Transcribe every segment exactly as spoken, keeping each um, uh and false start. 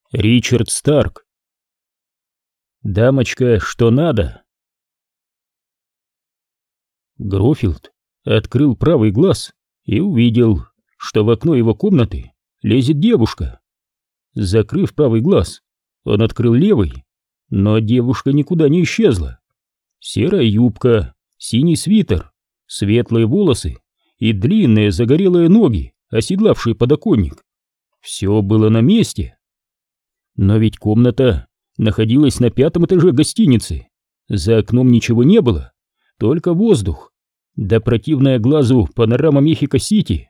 Ричард Старк. Дамочка, что надо. Грофилд открыл правый глаз и увидел, что в окно его комнаты лезет девушка. Закрыв правый глаз, он открыл левый, но девушка никуда не исчезла. Серая юбка, синий свитер, светлые волосы и длинные загорелые ноги, оседлавшие подоконник. Все было на месте. Но ведь комната находилась на пятом этаже гостиницы. За окном ничего не было, только воздух, да противная глазу панорама Мехико-Сити.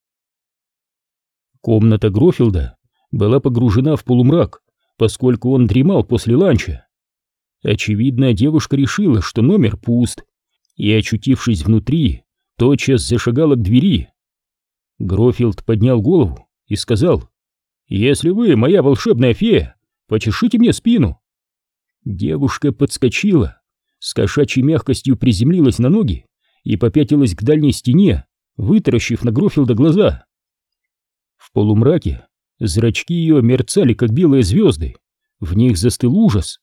Комната Грофилда была погружена в полумрак, поскольку он дремал после ланча. Очевидно, девушка решила, что номер пуст, и, очутившись внутри, тотчас зашагала к двери. Грофилд поднял голову и сказал: «Если вы моя волшебная фея, почешите мне спину». Девушка подскочила, с кошачьей мягкостью приземлилась на ноги и попятилась к дальней стене, вытаращив на Грофилда глаза. В полумраке зрачки ее мерцали, как белые звезды, в них застыл ужас.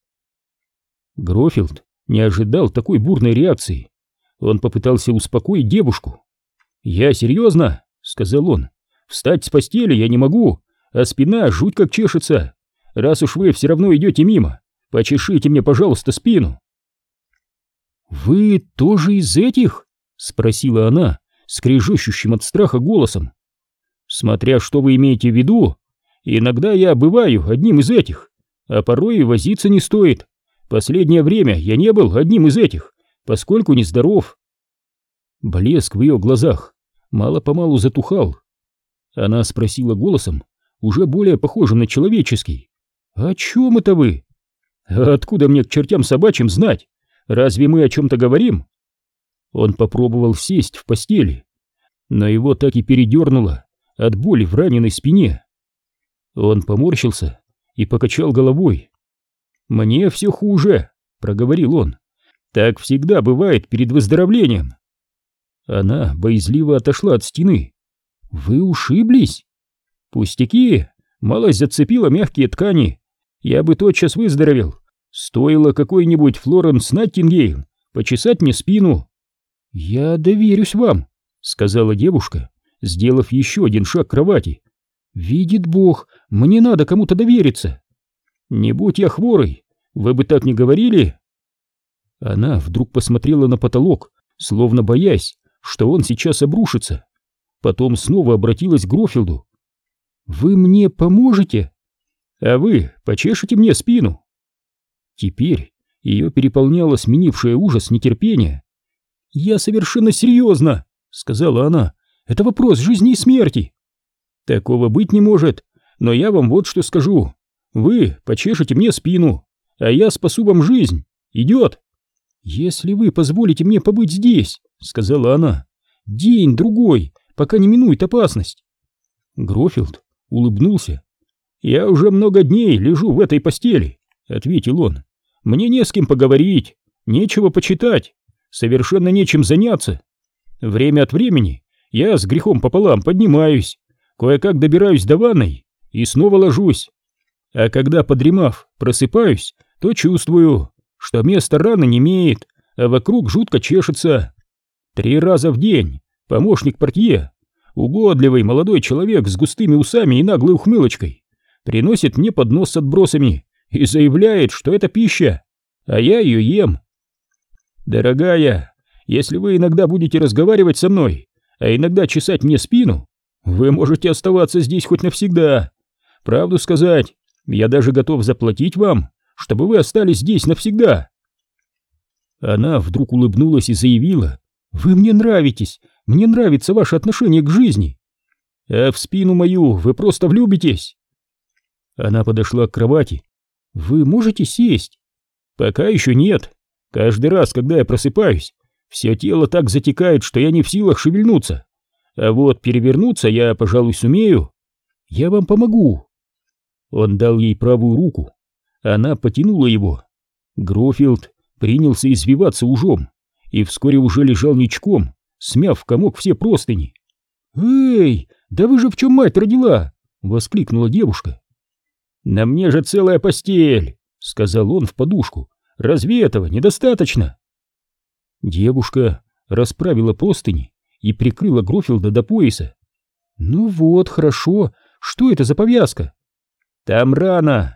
Грофилд не ожидал такой бурной реакции. Он попытался успокоить девушку. «Я серьезно», — сказал он, — «встать с постели я не могу, а спина жуть как чешется. Раз уж вы все равно идете мимо, почешите мне, пожалуйста, спину». «Вы тоже из этих?» — спросила она, скрежещущим от страха голосом. «Смотря что вы имеете в виду, иногда я бываю одним из этих, а порой и возиться не стоит. Последнее время я не был одним из этих, поскольку нездоров». Блеск в ее глазах мало-помалу затухал. Она спросила голосом, уже более похожим на человеческий: «О чем это вы?» «А откуда мне к чертям собачьим знать? Разве мы о чем-то говорим?» Он попробовал сесть в постели, но его так и передернуло от боли в раненой спине. Он поморщился и покачал головой. «Мне все хуже», — проговорил он. «Так всегда бывает перед выздоровлением». Она боязливо отошла от стены. «Вы ушиблись?» «Пустяки, малость зацепила мягкие ткани. Я бы тотчас выздоровел. Стоило какой-нибудь Флоренс Найтингейл почесать мне спину». «Я доверюсь вам», — сказала девушка, сделав еще один шаг к кровати. «Видит Бог, мне надо кому-то довериться». «Не будь я хворой, вы бы так не говорили». Она вдруг посмотрела на потолок, словно боясь, что он сейчас обрушится. Потом снова обратилась к Грофилду. «Вы мне поможете? А вы почешете мне спину?» Теперь ее переполняло сменившее ужас нетерпение. «Я совершенно серьезно», — сказала она. «Это вопрос жизни и смерти». «Такого быть не может, но я вам вот что скажу. Вы почешете мне спину, а я спасу вам жизнь. Идет?» «Если вы позволите мне побыть здесь», — сказала она, — «день-другой, пока не минует опасность». Грофилд улыбнулся. «Я уже много дней лежу в этой постели», — ответил он. «Мне не с кем поговорить, нечего почитать, совершенно нечем заняться. Время от времени я с грехом пополам поднимаюсь, кое-как добираюсь до ванной и снова ложусь. А когда, подремав, просыпаюсь, то чувствую, что место раны немеет, а вокруг жутко чешется. Три раза в день помощник портье, угодливый молодой человек с густыми усами и наглой ухмылочкой, приносит мне поднос с отбросами и заявляет, что это пища, а я ее ем. Дорогая, если вы иногда будете разговаривать со мной, а иногда чесать мне спину, вы можете оставаться здесь хоть навсегда. Правду сказать, я даже готов заплатить вам, чтобы вы остались здесь навсегда». Она вдруг улыбнулась и заявила: «Вы мне нравитесь, мне нравится ваше отношение к жизни. А в спину мою вы просто влюбитесь». Она подошла к кровати. «Вы можете сесть?» «Пока еще нет. Каждый раз, когда я просыпаюсь, все тело так затекает, что я не в силах шевельнуться. А вот перевернуться я, пожалуй, сумею. Я вам помогу». Он дал ей правую руку. Она потянула его. Грофилд принялся извиваться ужом и вскоре уже лежал ничком, смяв в комок все простыни. «Эй, да вы же в чем мать родила!» — воскликнула девушка. «На мне же целая постель», — сказал он в подушку. «Разве этого недостаточно?» Девушка расправила простыни и прикрыла Грофилда до пояса. «Ну вот, хорошо. Что это за повязка?» «Там рана».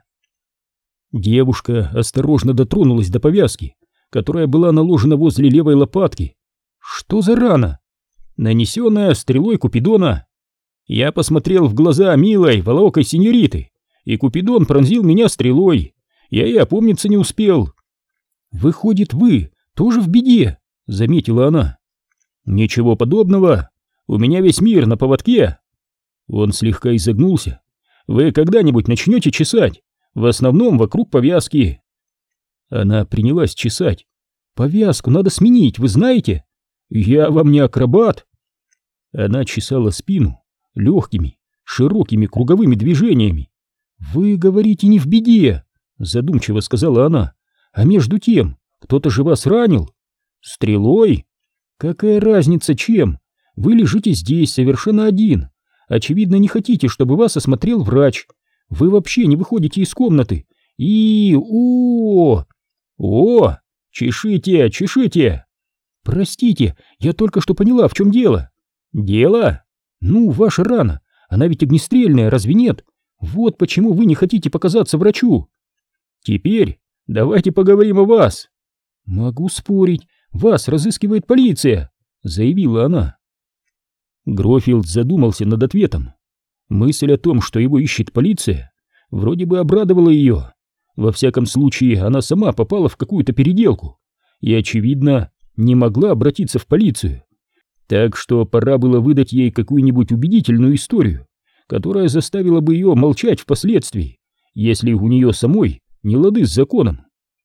Девушка осторожно дотронулась до повязки, которая была наложена возле левой лопатки. «Что за рана?» «Нанесенная стрелой Купидона. Я посмотрел в глаза милой, волоокой сеньориты, и Купидон пронзил меня стрелой. Я и опомниться не успел». «Выходит, вы тоже в беде», — заметила она. «Ничего подобного. У меня весь мир на поводке». Он слегка изогнулся. «Вы когда-нибудь начнете чесать? В основном вокруг повязки». Она принялась чесать. «Повязку надо сменить, вы знаете? Я вам не акробат». Она чесала спину легкими, широкими круговыми движениями. «Вы говорите, не в беде», — задумчиво сказала она. «А между тем, кто-то же вас ранил. Стрелой? Какая разница, чем? Вы лежите здесь совершенно один. Очевидно, не хотите, чтобы вас осмотрел врач. Вы вообще не выходите из комнаты. И... о О! Чешите, чешите!» «Простите, я только что поняла, в чем дело». «Дело? Ну, ваша рана. Она ведь огнестрельная, разве нет? Вот почему вы не хотите показаться врачу». «Теперь давайте поговорим о вас». «Могу спорить, вас разыскивает полиция», — заявила она. Грофилд задумался над ответом. Мысль о том, что его ищет полиция, вроде бы обрадовала ее. Во всяком случае, она сама попала в какую-то переделку и, очевидно, не могла обратиться в полицию. Так что пора было выдать ей какую-нибудь убедительную историю, которая заставила бы ее молчать впоследствии, если у нее самой не лады с законом.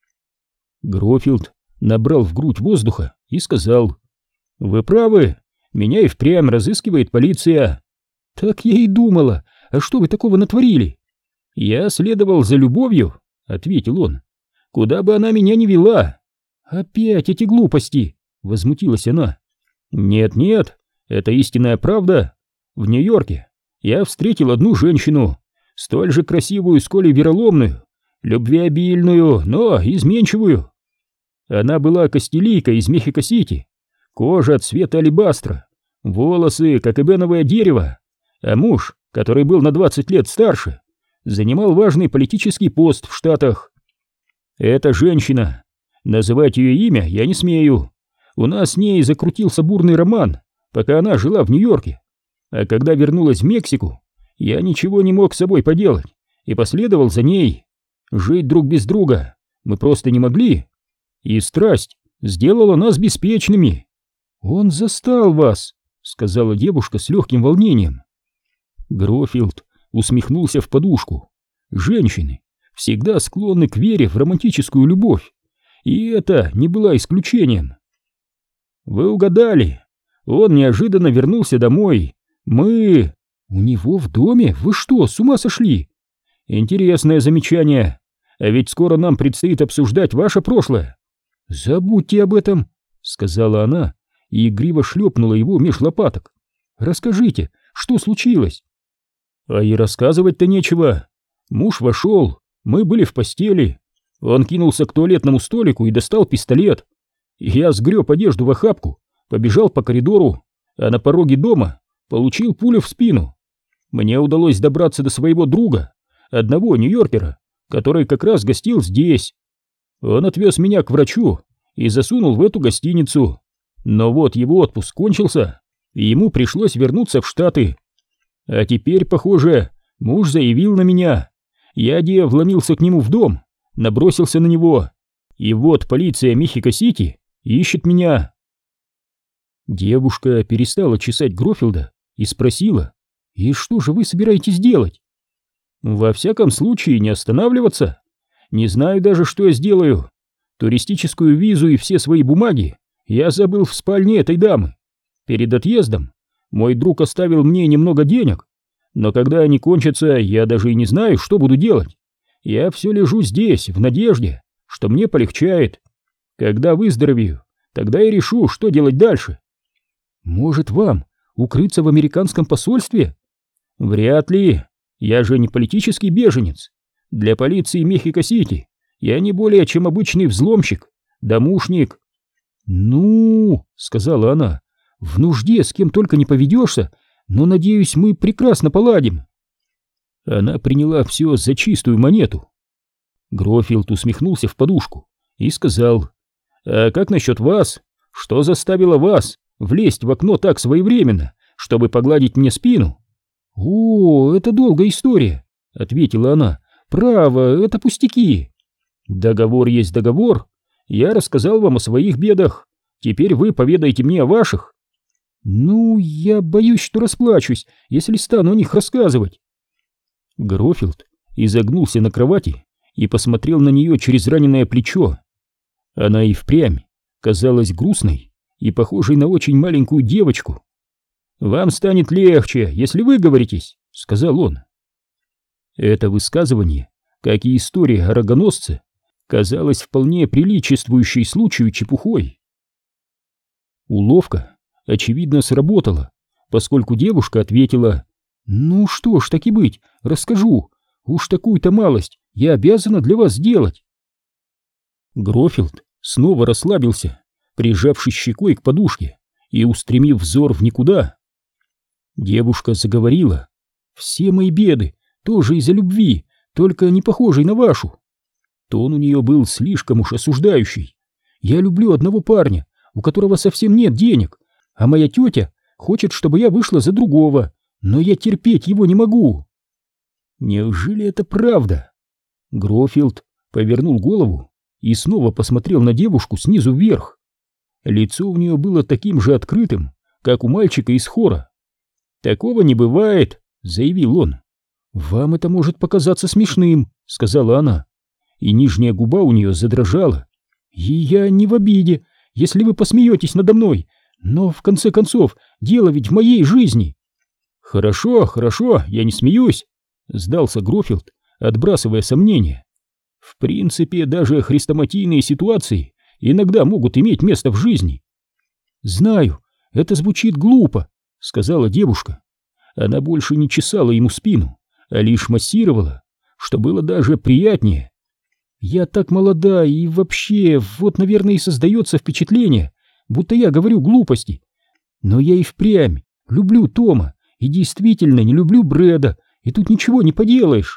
Грофилд набрал в грудь воздуха и сказал: «Вы правы, меня и впрямь разыскивает полиция». «Так я и думала. А что вы такого натворили?» «Я следовал за любовью», — ответил он. «Куда бы она меня ни вела». «Опять эти глупости», — возмутилась она. «Нет-нет, это истинная правда. В Нью-Йорке я встретил одну женщину, столь же красивую, сколь и вероломную, любвеобильную, но изменчивую. Она была кастилийка из Мехико-Сити, кожа цвета алебастра, волосы, как эбеновое дерево, а муж, который был на двадцать лет старше, занимал важный политический пост в Штатах. Эта женщина, называть ее имя я не смею, у нас с ней закрутился бурный роман, пока она жила в Нью-Йорке, а когда вернулась в Мексику, я ничего не мог с собой поделать и последовал за ней. Жить друг без друга мы просто не могли, и страсть сделала нас беспечными». «Он застал вас», — сказала девушка с легким волнением. Грофилд усмехнулся в подушку. Женщины всегда склонны к вере в романтическую любовь, и это не было исключением. «Вы угадали. Он неожиданно вернулся домой. Мы... У него в доме? Вы что, с ума сошли?» «Интересное замечание. А ведь скоро нам предстоит обсуждать ваше прошлое». «Забудьте об этом», — сказала она и игриво шлепнула его меж лопаток. «Расскажите, что случилось?» «А и рассказывать-то нечего. Муж вошел, мы были в постели. Он кинулся к туалетному столику и достал пистолет. Я сгреб одежду в охапку, побежал по коридору, а на пороге дома получил пулю в спину. Мне удалось добраться до своего друга, одного нью-йоркера, который как раз гостил здесь. Он отвез меня к врачу и засунул в эту гостиницу. Но вот его отпуск кончился, и ему пришлось вернуться в Штаты. А теперь, похоже, муж заявил на меня. Я де вломился к нему в дом, набросился на него. И вот полиция Мехико-Сити ищет меня». Девушка перестала чесать Грофилда и спросила: «И что же вы собираетесь делать?» «Во всяком случае не останавливаться. Не знаю даже, что я сделаю. Туристическую визу и все свои бумаги я забыл в спальне этой дамы. Перед отъездом мой друг оставил мне немного денег, но когда они кончатся, я даже и не знаю, что буду делать. Я все лежу здесь, в надежде, что мне полегчает. Когда выздоровею, тогда я решу, что делать дальше». «Может, вам укрыться в американском посольстве?» «Вряд ли. Я же не политический беженец. Для полиции Мехико-Сити я не более чем обычный взломщик, домушник». «Ну, — сказала она, — в нужде с кем только не поведешься, но, надеюсь, мы прекрасно поладим». Она приняла все за чистую монету. Грофилд усмехнулся в подушку и сказал: «А как насчет вас? Что заставило вас влезть в окно так своевременно, чтобы погладить мне спину?» «О, это долгая история», — ответила она. «Право, это пустяки». «Договор есть договор. Я рассказал вам о своих бедах. Теперь вы поведаете мне о ваших». «Ну, я боюсь, что расплачусь, если стану о них рассказывать». Грофилд изогнулся на кровати и посмотрел на нее через раненое плечо. Она и впрямь казалась грустной и похожей на очень маленькую девочку. «Вам станет легче, если вы говоритесь», — сказал он. Это высказывание, как и история о рогоносце, казалось вполне приличествующей случаю чепухой. Уловка, очевидно, сработала, поскольку девушка ответила: «Ну что ж, так и быть, расскажу. Уж такую-то малость я обязана для вас сделать». Грофилд снова расслабился, прижавшись щекой к подушке и устремив взор в никуда. Девушка заговорила: «Все мои беды тоже из-за любви, только не похожей на вашу». Тон у нее был слишком уж осуждающий. «Я люблю одного парня, у которого совсем нет денег, а моя тетя хочет, чтобы я вышла за другого, но я терпеть его не могу». Неужели это правда? Грофилд повернул голову и снова посмотрел на девушку снизу вверх. Лицо у нее было таким же открытым, как у мальчика из хора. «Такого не бывает», — заявил он. «Вам это может показаться смешным», — сказала она, и нижняя губа у нее задрожала. «И я не в обиде, если вы посмеетесь надо мной, но, в конце концов, дело ведь в моей жизни». «Хорошо, хорошо, я не смеюсь», — сдался Грофилд, отбрасывая сомнения. «В принципе, даже хрестоматийные ситуации иногда могут иметь место в жизни». «Знаю, это звучит глупо», — сказала девушка. Она больше не чесала ему спину, а лишь массировала, что было даже приятнее. «Я так молода, и вообще, вот, наверное, и создается впечатление, будто я говорю глупости. Но я и впрямь люблю Тома, и действительно не люблю Брэда, и тут ничего не поделаешь».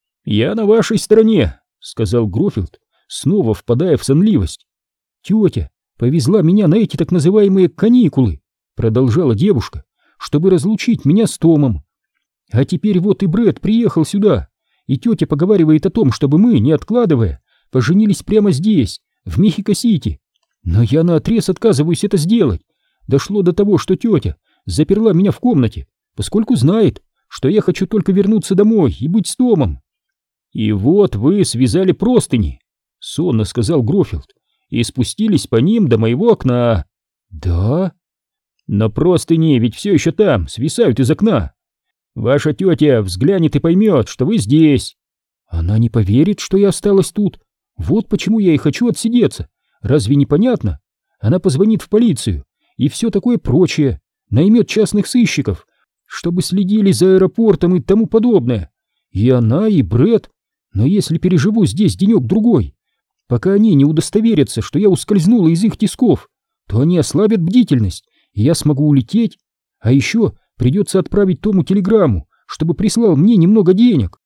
«Я на вашей стороне», — сказал Грофилд, снова впадая в сонливость. «Тетя повезла меня на эти так называемые каникулы», — продолжала девушка, «чтобы разлучить меня с Томом. А теперь вот и Брэд приехал сюда, и тетя поговаривает о том, чтобы мы, не откладывая, поженились прямо здесь, в Мехико-Сити. Но я наотрез отказываюсь это сделать. Дошло до того, что тетя заперла меня в комнате, поскольку знает, что я хочу только вернуться домой и быть с Томом». «И вот вы связали простыни», — сонно сказал Грофилд, «и спустились по ним до моего окна». «Да?» «Но простыни ведь все еще там, свисают из окна. Ваша тетя взглянет и поймет, что вы здесь». «Она не поверит, что я осталась тут. Вот почему я и хочу отсидеться. Разве не понятно? Она позвонит в полицию и все такое прочее, наймет частных сыщиков, чтобы следили за аэропортом и тому подобное. И она, и Брэд. Но если переживу здесь денек-другой, пока они не удостоверятся, что я ускользнула из их тисков, то они ослабят бдительность, и я смогу улететь. А еще придется отправить Тому телеграмму, чтобы прислал мне немного денег».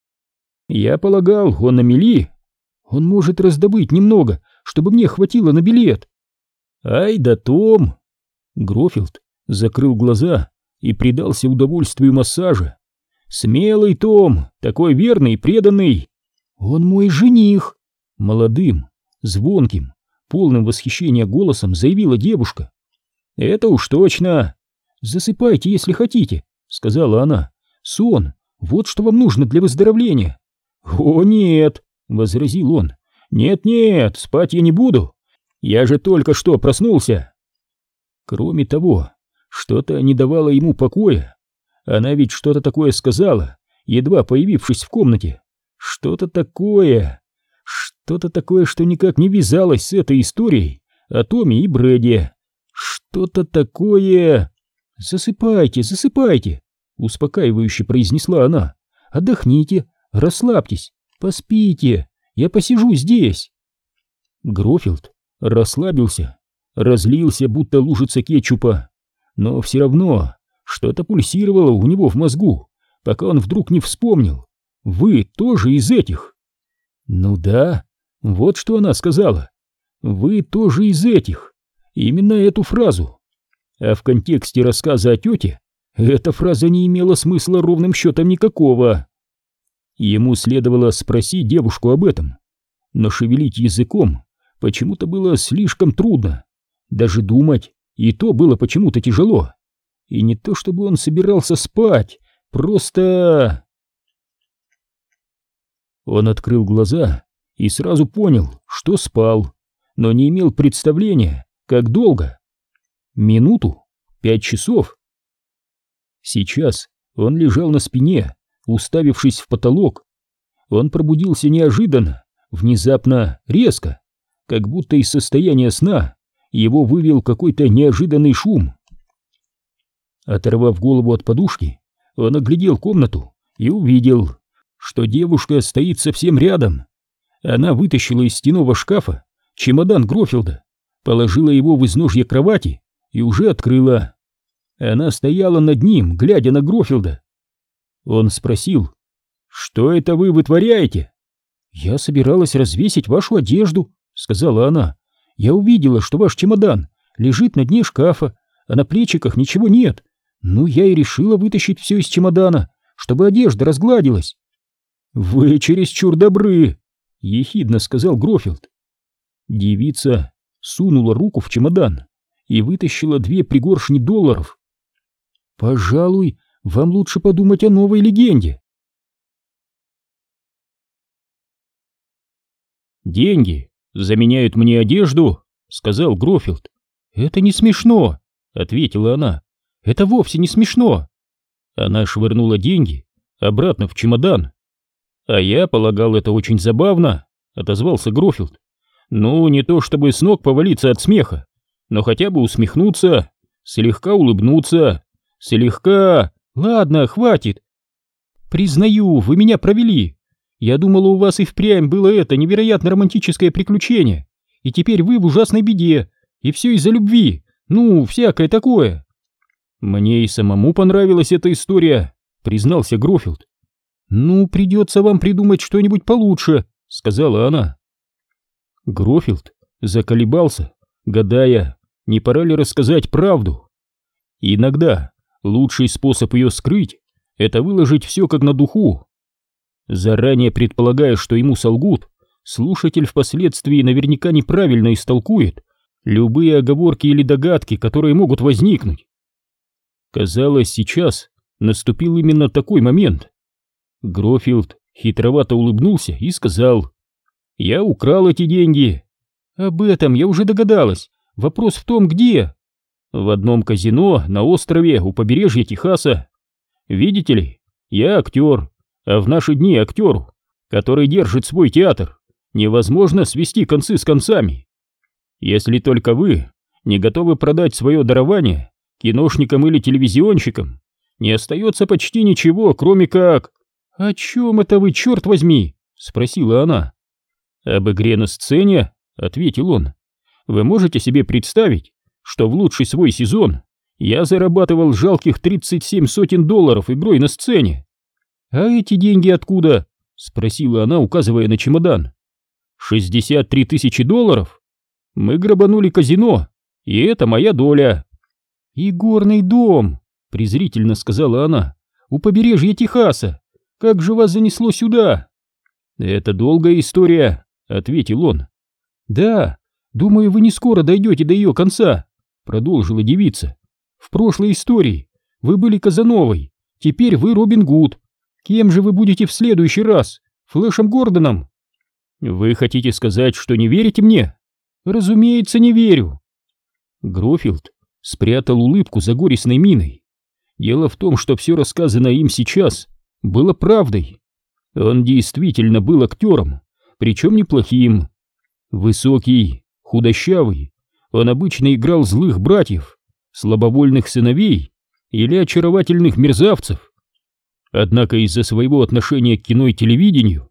«Я полагал, он на мели». «Он может раздобыть немного, чтобы мне хватило на билет». «Ай да Том!» Грофилд закрыл глаза и предался удовольствию массажа. «Смелый Том, такой верный и преданный». «Он мой жених», — молодым, звонким, полным восхищения голосом заявила девушка. «Это уж точно». «Засыпайте, если хотите», — сказала она. «Сон, вот что вам нужно для выздоровления». «О, нет», — возразил он. «Нет-нет, спать я не буду. Я же только что проснулся». Кроме того, что-то не давало ему покоя. Она ведь что-то такое сказала, едва появившись в комнате. Что-то такое, что-то такое, что никак не вязалось с этой историей о Томе и Брэде. Что-то такое... «Засыпайте, засыпайте», — успокаивающе произнесла она. «Отдохните, расслабьтесь, Поспите, я посижу здесь. Грофилд расслабился, разлился, будто лужица кетчупа, но все равно что-то пульсировало у него в мозгу, пока он вдруг не вспомнил. Вы тоже из этих? Ну да, вот что она сказала. Вы тоже из этих. Именно эту фразу. А в контексте рассказа о тете эта фраза не имела смысла ровным счетом никакого. Ему следовало спросить девушку об этом, но шевелить языком почему-то было слишком трудно. Даже думать и то было почему-то тяжело. И не то чтобы он собирался спать, просто... Он открыл глаза и сразу понял, что спал, но не имел представления, как долго. Минуту? Пять часов? Сейчас он лежал на спине, уставившись в потолок. Он пробудился неожиданно, внезапно, резко, как будто из состояния сна его вывел какой-то неожиданный шум. Оторвав голову от подушки, он оглядел комнату и увидел, что девушка стоит совсем рядом. Она вытащила из стенного шкафа чемодан Грофилда, положила его в изножье кровати и уже открыла. Она стояла над ним, глядя на Грофилда. Он спросил: «Что это вы вытворяете?» «Я собиралась развесить вашу одежду», — сказала она. «Я увидела, что ваш чемодан лежит на дне шкафа, а на плечиках ничего нет. Ну, я и решила вытащить все из чемодана, чтобы одежда разгладилась». «Вы чересчур добры», — ехидно сказал Грофилд. Девица сунула руку в чемодан и вытащила две пригоршни долларов. «Пожалуй, вам лучше подумать о новой легенде». «Деньги заменяют мне одежду», — сказал Грофилд. «Это не смешно», — ответила она. «Это вовсе не смешно». Она швырнула деньги обратно в чемодан. «А я полагал, это очень забавно», — отозвался Грофилд. «Ну, не то чтобы с ног повалиться от смеха, но хотя бы усмехнуться, слегка улыбнуться, слегка... Ладно, хватит. Признаю, вы меня провели. Я думала, у вас и впрямь было это невероятно романтическое приключение, и теперь вы в ужасной беде, и все из-за любви, ну, всякое такое». «Мне и самому понравилась эта история», — признался Грофилд. «Ну, придется вам придумать что-нибудь получше», — сказала она. Грофилд заколебался, гадая, не пора ли рассказать правду. Иногда лучший способ ее скрыть — это выложить все как на духу. Заранее предполагая, что ему солгут, слушатель впоследствии наверняка неправильно истолкует любые оговорки или догадки, которые могут возникнуть. Казалось, сейчас наступил именно такой момент. Грофилд хитровато улыбнулся и сказал: «Я украл эти деньги». «Об этом я уже догадалась. Вопрос в том, где?» «В одном казино на острове у побережья Техаса. Видите ли, я актер, а в наши дни актеру, который держит свой театр, невозможно свести концы с концами. Если только вы не готовы продать свое дарование киношникам или телевизионщикам, не остается почти ничего, кроме как...» «О чем это вы, черт возьми?» — спросила она. «Об игре на сцене», — ответил он. «Вы можете себе представить, что в лучший свой сезон я зарабатывал жалких тридцать семь сотен долларов игрой на сцене?» «А эти деньги откуда?» — спросила она, указывая на чемодан. «шестьдесят три тысячи долларов? Мы грабанули казино, и это моя доля». «Игорный дом», — презрительно сказала она, — «у побережья Техаса. Как же вас занесло сюда?» «Это долгая история», — ответил он. «Да, думаю, вы не скоро дойдете до ее конца», — продолжила девица. «В прошлой истории вы были Казановой, теперь вы Робин Гуд. Кем же вы будете в следующий раз? Флэшем Гордоном?» «Вы хотите сказать, что не верите мне?» «Разумеется, не верю». Грофилд спрятал улыбку за горестной миной. Дело в том, что все рассказанное им сейчас было правдой. Он действительно был актером, причем неплохим. Высокий, худощавый, он обычно играл злых братьев, слабовольных сыновей или очаровательных мерзавцев. Однако из-за своего отношения к кино и телевидению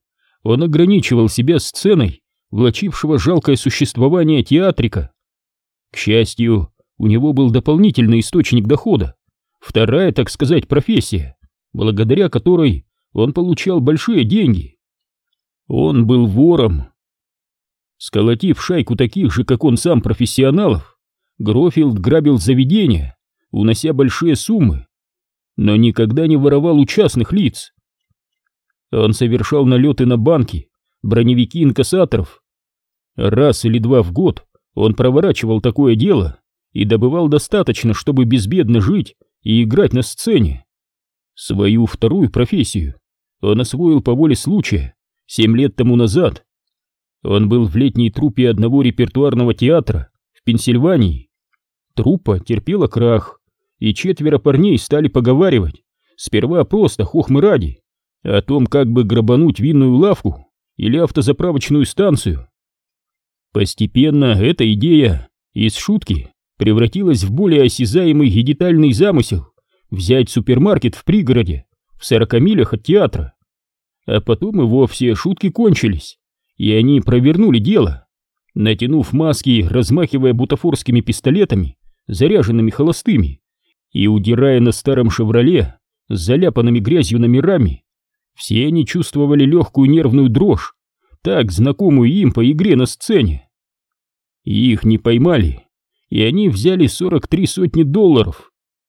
он ограничивал себя сценой влачившего жалкое существование театрика. К счастью, у него был дополнительный источник дохода, вторая, так сказать, профессия, благодаря которой он получал большие деньги. Он был вором. Сколотив шайку таких же, как он сам, профессионалов, Грофилд грабил заведения, унося большие суммы, но никогда не воровал у частных лиц. Он совершал налеты на банки, броневики инкассаторов. Раз или два в год он проворачивал такое дело и добывал достаточно, чтобы безбедно жить и играть на сцене. Свою вторую профессию он освоил по воле случая семь лет тому назад. Он был в летней труппе одного репертуарного театра в Пенсильвании. Труппа терпела крах, и четверо парней стали поговаривать, сперва просто хохмы ради, о том, как бы грабануть винную лавку или автозаправочную станцию. Постепенно эта идея из шутки превратилась в более осязаемый и детальный замысел взять супермаркет в пригороде в сорока милях от театра. А потом и вовсе шутки кончились, и они провернули дело, натянув маски, размахивая бутафорскими пистолетами, заряженными холостыми, и удирая на старом «Шевроле» с заляпанными грязью номерами. Все они чувствовали легкую нервную дрожь, так знакомую им по игре на сцене. Их не поймали, и они взяли сорок три сотни долларов.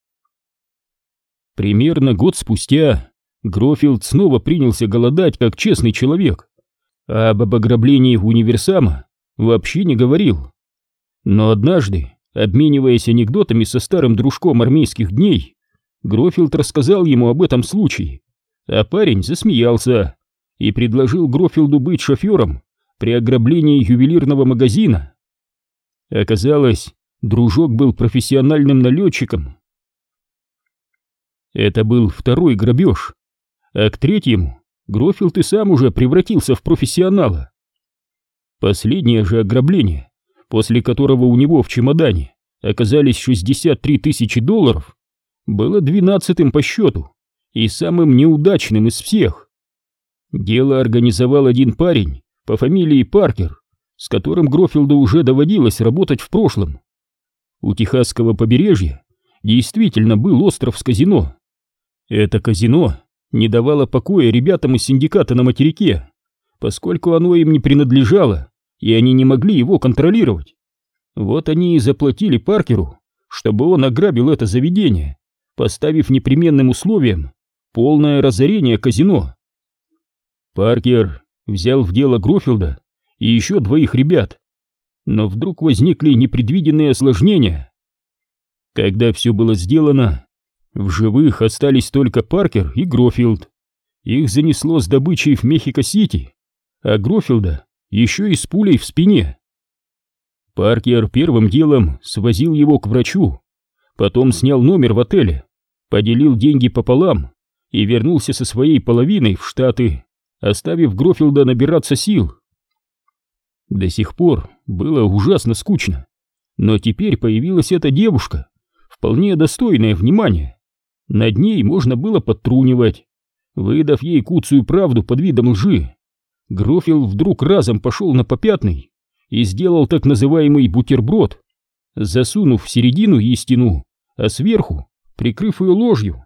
Примерно год спустя Грофилд снова принялся голодать как честный человек, а об ограблении универсама вообще не говорил. Но однажды, обмениваясь анекдотами со старым дружком армейских дней, Грофилд рассказал ему об этом случае, а парень засмеялся и предложил Грофилду быть шофером при ограблении ювелирного магазина. Оказалось, дружок был профессиональным налетчиком. Это был второй грабеж, а к третьему Грофилд и сам уже превратился в профессионала. Последнее же ограбление, после которого у него в чемодане оказались шестьдесят три тысячи долларов, было двенадцатым по счету и самым неудачным из всех. Дело организовал один парень по фамилии Паркер, с которым Грофилду уже доводилось работать в прошлом. У Техасского побережья действительно был остров с казино. Это казино не давало покоя ребятам из синдиката на материке, поскольку оно им не принадлежало, и они не могли его контролировать. Вот они и заплатили Паркеру, чтобы он ограбил это заведение, поставив непременным условием полное разорение казино. Паркер взял в дело Грофилда и еще двоих ребят, но вдруг возникли непредвиденные осложнения. Когда все было сделано, в живых остались только Паркер и Грофилд. Их занесло с добычей в Мехико-Сити, а Грофилда еще и с пулей в спине. Паркер первым делом свозил его к врачу, потом снял номер в отеле, поделил деньги пополам и вернулся со своей половиной в Штаты, оставив Грофилда набираться сил. До сих пор было ужасно скучно, но теперь появилась эта девушка, вполне достойная внимания. Над ней можно было подтрунивать. Выдав ей куцую правду под видом лжи, Грофилд вдруг разом пошел на попятный и сделал так называемый бутерброд, засунув в середину истину, а сверху прикрыв ее ложью.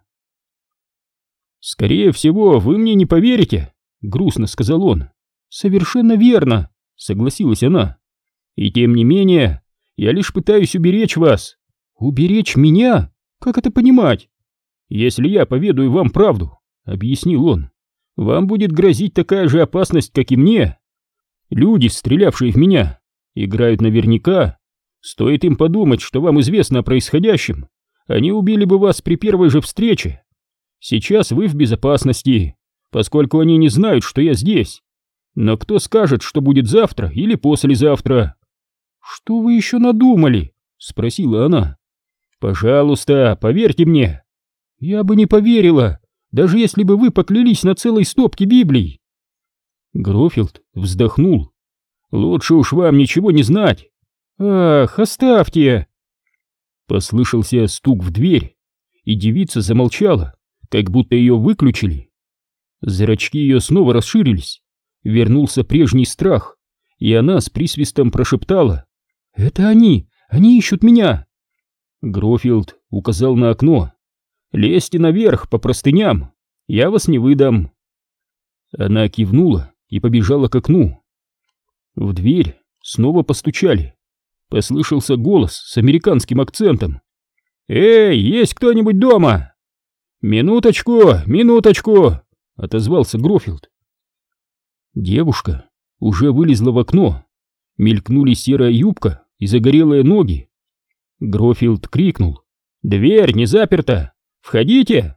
«Скорее всего, вы мне не поверите», — грустно сказал он. «Совершенно верно», — согласилась она. «И тем не менее, я лишь пытаюсь уберечь вас». «Уберечь меня? Как это понимать?» «Если я поведаю вам правду», — объяснил он, — «вам будет грозить такая же опасность, как и мне. Люди, стрелявшие в меня, играют наверняка. Стоит им подумать, что вам известно о происходящем, они убили бы вас при первой же встрече. Сейчас вы в безопасности, поскольку они не знают, что я здесь. Но кто скажет, что будет завтра или послезавтра?» «Что вы еще надумали?» — спросила она. «Пожалуйста, поверьте мне». «Я бы не поверила, даже если бы вы поклялись на целой стопке Библий». Грофилд вздохнул. «Лучше уж вам ничего не знать». «Ах, оставьте!» Послышался стук в дверь, и девица замолчала, как будто ее выключили. Зрачки ее снова расширились, вернулся прежний страх, и она с присвистом прошептала: «Это они! Они ищут меня!» Грофилд указал на окно. «Лезьте наверх по простыням, я вас не выдам». Она кивнула и побежала к окну. В дверь снова постучали. Послышался голос с американским акцентом. «Эй, есть кто-нибудь дома?» «Минуточку, минуточку!» — отозвался Грофилд. Девушка уже вылезла в окно. Мелькнули серая юбка и загорелые ноги. Грофилд крикнул: «Дверь не заперта! Входите!»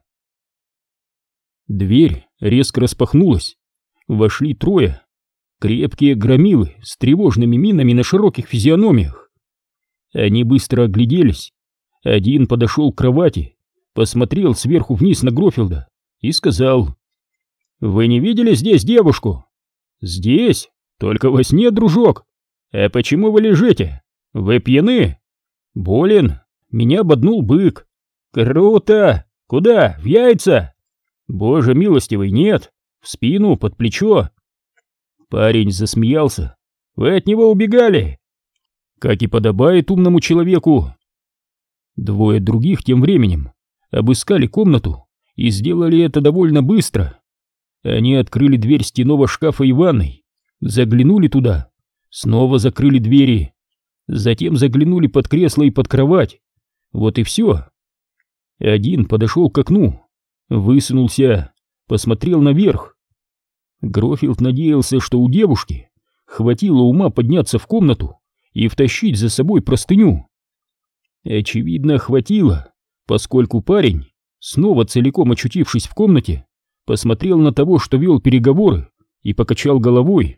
Дверь резко распахнулась. Вошли трое. Крепкие громилы с тревожными минами на широких физиономиях. Они быстро огляделись. Один подошел к кровати, посмотрел сверху вниз на Грофилда и сказал: «Вы не видели здесь девушку?» «Здесь? Только во сне, дружок. А почему вы лежите? Вы пьяны?» «Болен. Меня ободнул бык». «Круто! Куда? В яйца?» «Боже милостивый, нет. В спину, под плечо». Парень засмеялся. «Вы от него убегали?» «Как и подобает умному человеку». Двое других тем временем обыскали комнату и сделали это довольно быстро. Они открыли дверь стенного шкафа и ванной, заглянули туда, снова закрыли двери, затем заглянули под кресло и под кровать. Вот и все. Один подошел к окну, высунулся, посмотрел наверх. Грофилд надеялся, что у девушки хватило ума подняться в комнату и втащить за собой простыню. Очевидно, хватило, поскольку парень, снова целиком очутившись в комнате, посмотрел на того, что вел переговоры, и покачал головой.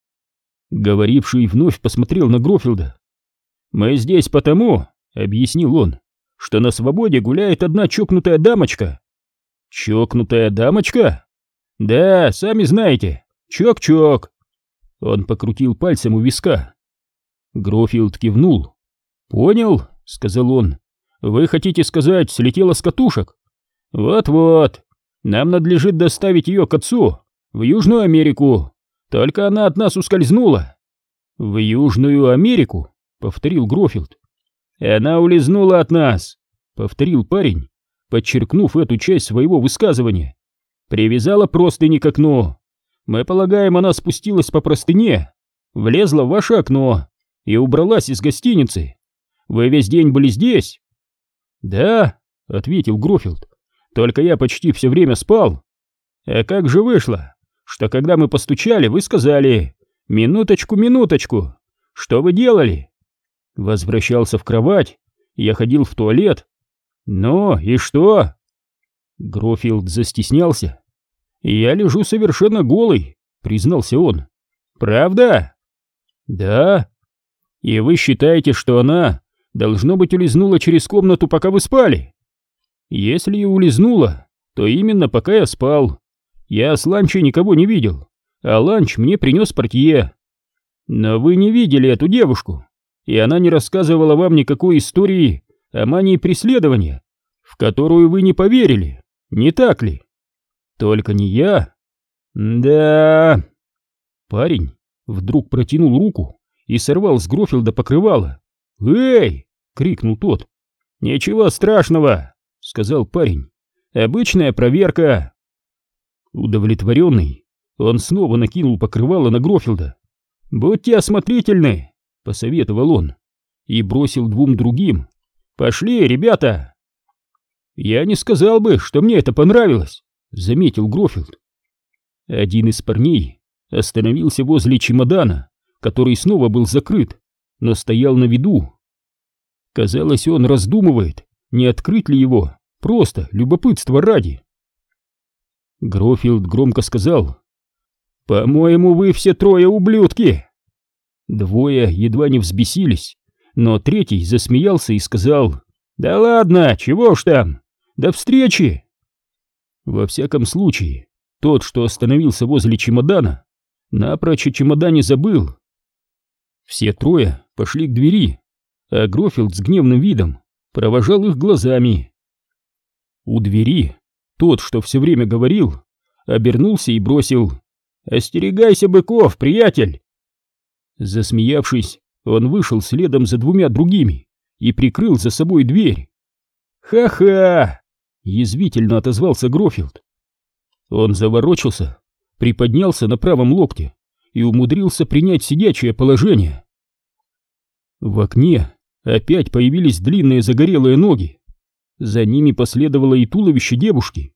Говоривший вновь посмотрел на Грофилда. «Мы здесь потому, — объяснил он, — что на свободе гуляет одна чокнутая дамочка». «Чокнутая дамочка?» «Да, сами знаете, чок-чок». Он покрутил пальцем у виска. Грофилд кивнул. «Понял», — сказал он. «Вы хотите сказать, слетела с катушек?» «Вот-вот. Нам надлежит доставить ее к отцу в Южную Америку. Только она от нас ускользнула». «В Южную Америку?» — повторил Грофилд. «Она улизнула от нас», — повторил парень, подчеркнув эту часть своего высказывания. «Привязала простыни к окну. Мы полагаем, она спустилась по простыне, влезла в ваше окно и убралась из гостиницы. Вы весь день были здесь?» «Да», — ответил Грофилд, — «только я почти все время спал». «А как же вышло, что когда мы постучали, вы сказали: минуточку, минуточку, что вы делали?» «Возвращался в кровать, я ходил в туалет». «Ну и что?» Грофилд застеснялся. «Я лежу совершенно голый», — признался он. «Правда?» «Да». «И вы считаете, что она, должно быть, улизнула через комнату, пока вы спали?» «Если и улизнула, то именно пока я спал. Я с ланча никого не видел, а ланч мне принес портье». «Но вы не видели эту девушку, и она не рассказывала вам никакой истории о мании преследования, в которую вы не поверили, не так ли?» «Только не я». «Да...» Парень вдруг протянул руку и сорвал с Грофилда покрывало. «Эй!» — крикнул тот. «Ничего страшного!» — сказал парень. «Обычная проверка!» Удовлетворенный, он снова накинул покрывало на Грофилда. «Будьте осмотрительны!» — посоветовал он и бросил двум другим. «Пошли, ребята!» «Я не сказал бы, что мне это понравилось», — заметил Грофилд. Один из парней остановился возле чемодана, который снова был закрыт, но стоял на виду. Казалось, он раздумывает, не открыть ли его, просто любопытство ради. Грофилд громко сказал: «По-моему, вы все трое ублюдки!» Двое едва не взбесились, но третий засмеялся и сказал: «Да ладно, чего уж там, до встречи!» Во всяком случае, тот, что остановился возле чемодана, напрочь о чемодане забыл. Все трое пошли к двери, а Грофилд с гневным видом провожал их глазами. У двери тот, что все время говорил, обернулся и бросил: «Остерегайся быков, приятель!» Засмеявшись, он вышел следом за двумя другими и прикрыл за собой дверь. «Ха-ха!» — язвительно отозвался Грофилд. Он заворочился, приподнялся на правом локте и умудрился принять сидячее положение. В окне опять появились длинные загорелые ноги. За ними последовало и туловище девушки.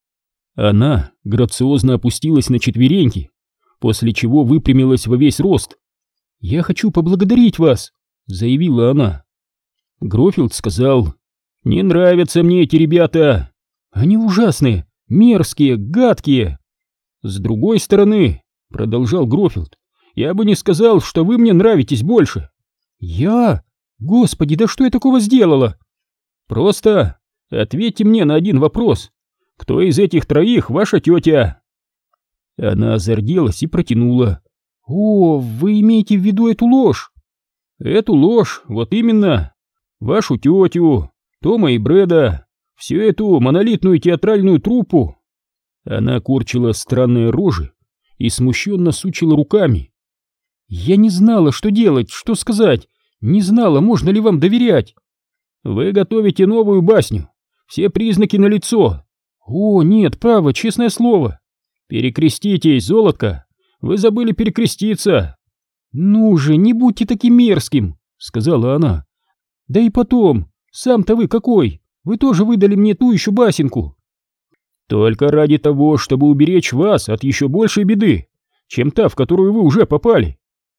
Она грациозно опустилась на четвереньки, после чего выпрямилась во весь рост. «Я хочу поблагодарить вас», — заявила она. Грофилд сказал: «Не нравятся мне эти ребята. Они ужасные, мерзкие, гадкие. С другой стороны, — продолжал Грофилд, — я бы не сказал, что вы мне нравитесь больше». «Я? Господи, да что я такого сделала?» «Просто ответьте мне на один вопрос. Кто из этих троих ваша тетя?» Она зарделась и протянула: «О, вы имеете в виду эту ложь?» «Эту ложь, вот именно. Вашу тетю, Тома и Брэда, всю эту монолитную театральную труппу». Она корчила странные рожи и смущенно сучила руками. «Я не знала, что делать, что сказать, не знала, можно ли вам доверять». «Вы готовите новую басню, все признаки налицо». «О, нет, право, честное слово». «Перекреститесь, золотко, вы забыли перекреститься». «Ну же, не будьте таким мерзким», — сказала она. «Да и потом, сам-то вы какой? Вы тоже выдали мне ту еще басенку». «Только ради того, чтобы уберечь вас от еще большей беды, чем та, в которую вы уже попали».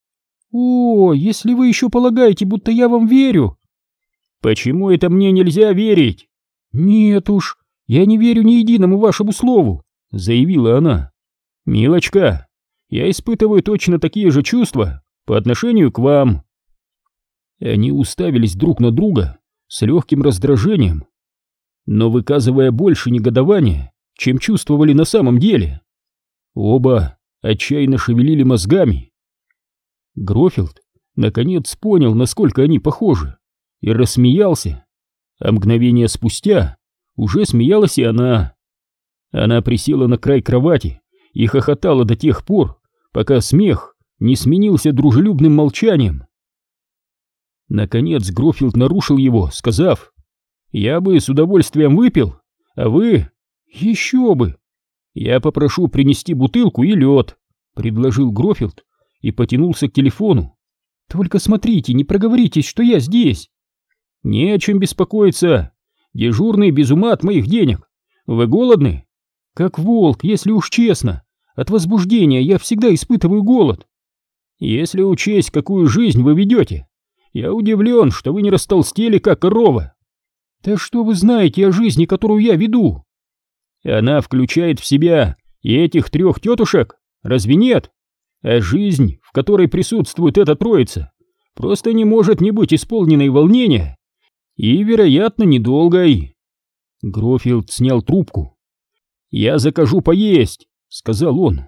«О, если вы еще полагаете, будто я вам верю». «Почему это мне нельзя верить?» «Нет уж, я не верю ни единому вашему слову», — заявила она. «Милочка, я испытываю точно такие же чувства по отношению к вам». Они уставились друг на друга с легким раздражением, но выказывая больше негодования, чем чувствовали на самом деле. Оба отчаянно шевелили мозгами. Грофилд наконец понял, насколько они похожи, и рассмеялся, а мгновение спустя уже смеялась и она. Она присела на край кровати и хохотала до тех пор, пока смех не сменился дружелюбным молчанием. Наконец Грофилд нарушил его, сказав: «Я бы с удовольствием выпил, а вы...» «Еще бы!» «Я попрошу принести бутылку и лед», — предложил Грофилд и потянулся к телефону. «Только смотрите, не проговоритесь, что я здесь». «Не о чем беспокоиться. Дежурный без ума от моих денег. Вы голодны?» «Как волк, если уж честно. От возбуждения я всегда испытываю голод». «Если учесть, какую жизнь вы ведете, я удивлен, что вы не растолстели, как корова». «Да что вы знаете о жизни, которую я веду?» «Она включает в себя и этих трех тетушек, разве нет? А жизнь, в которой присутствует эта троица, просто не может не быть исполненной волнения и, вероятно, недолгой». Грофилд снял трубку. «Я закажу поесть», — сказал он.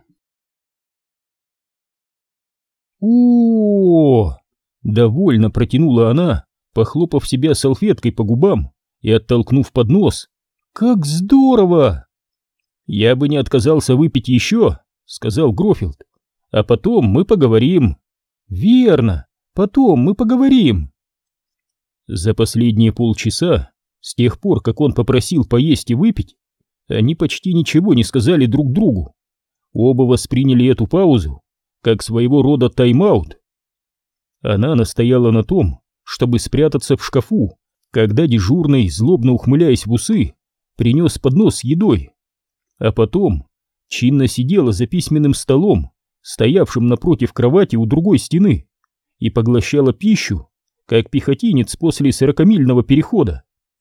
«О-о-о!» — довольно протянула она, похлопав себя салфеткой по губам и оттолкнув поднос. «Как здорово!» «Я бы не отказался выпить еще», — сказал Грофилд. «А потом мы поговорим». «Верно, потом мы поговорим». За последние полчаса, с тех пор, как он попросил поесть и выпить, они почти ничего не сказали друг другу. Оба восприняли эту паузу как своего рода тайм-аут. Она настояла на том, чтобы спрятаться в шкафу, когда дежурный, злобно ухмыляясь в усы, принес поднос с едой, а потом чинно сидела за письменным столом, стоявшим напротив кровати у другой стены, и поглощала пищу, как пехотинец после сорокамильного перехода.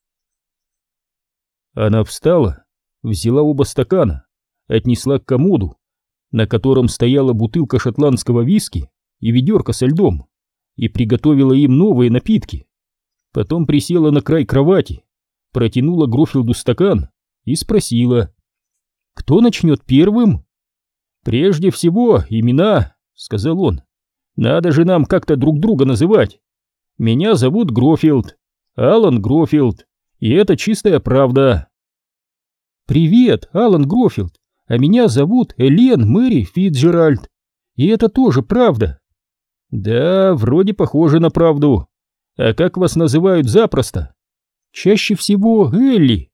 Она встала, взяла оба стакана, отнесла к комоду, на котором стояла бутылка шотландского виски и ведерко со льдом, и приготовила им новые напитки. Потом присела на край кровати, протянула Грофилду стакан и спросила: «Кто начнет первым?» «Прежде всего имена», — сказал он. «Надо же нам как-то друг друга называть. Меня зовут Грофилд, Алан Грофилд, и это чистая правда». «Привет, Алан Грофилд, а меня зовут Элен Мэри Фицджеральд. И это тоже правда. Да, вроде похоже на правду. А как вас называют запросто? Чаще всего Элли.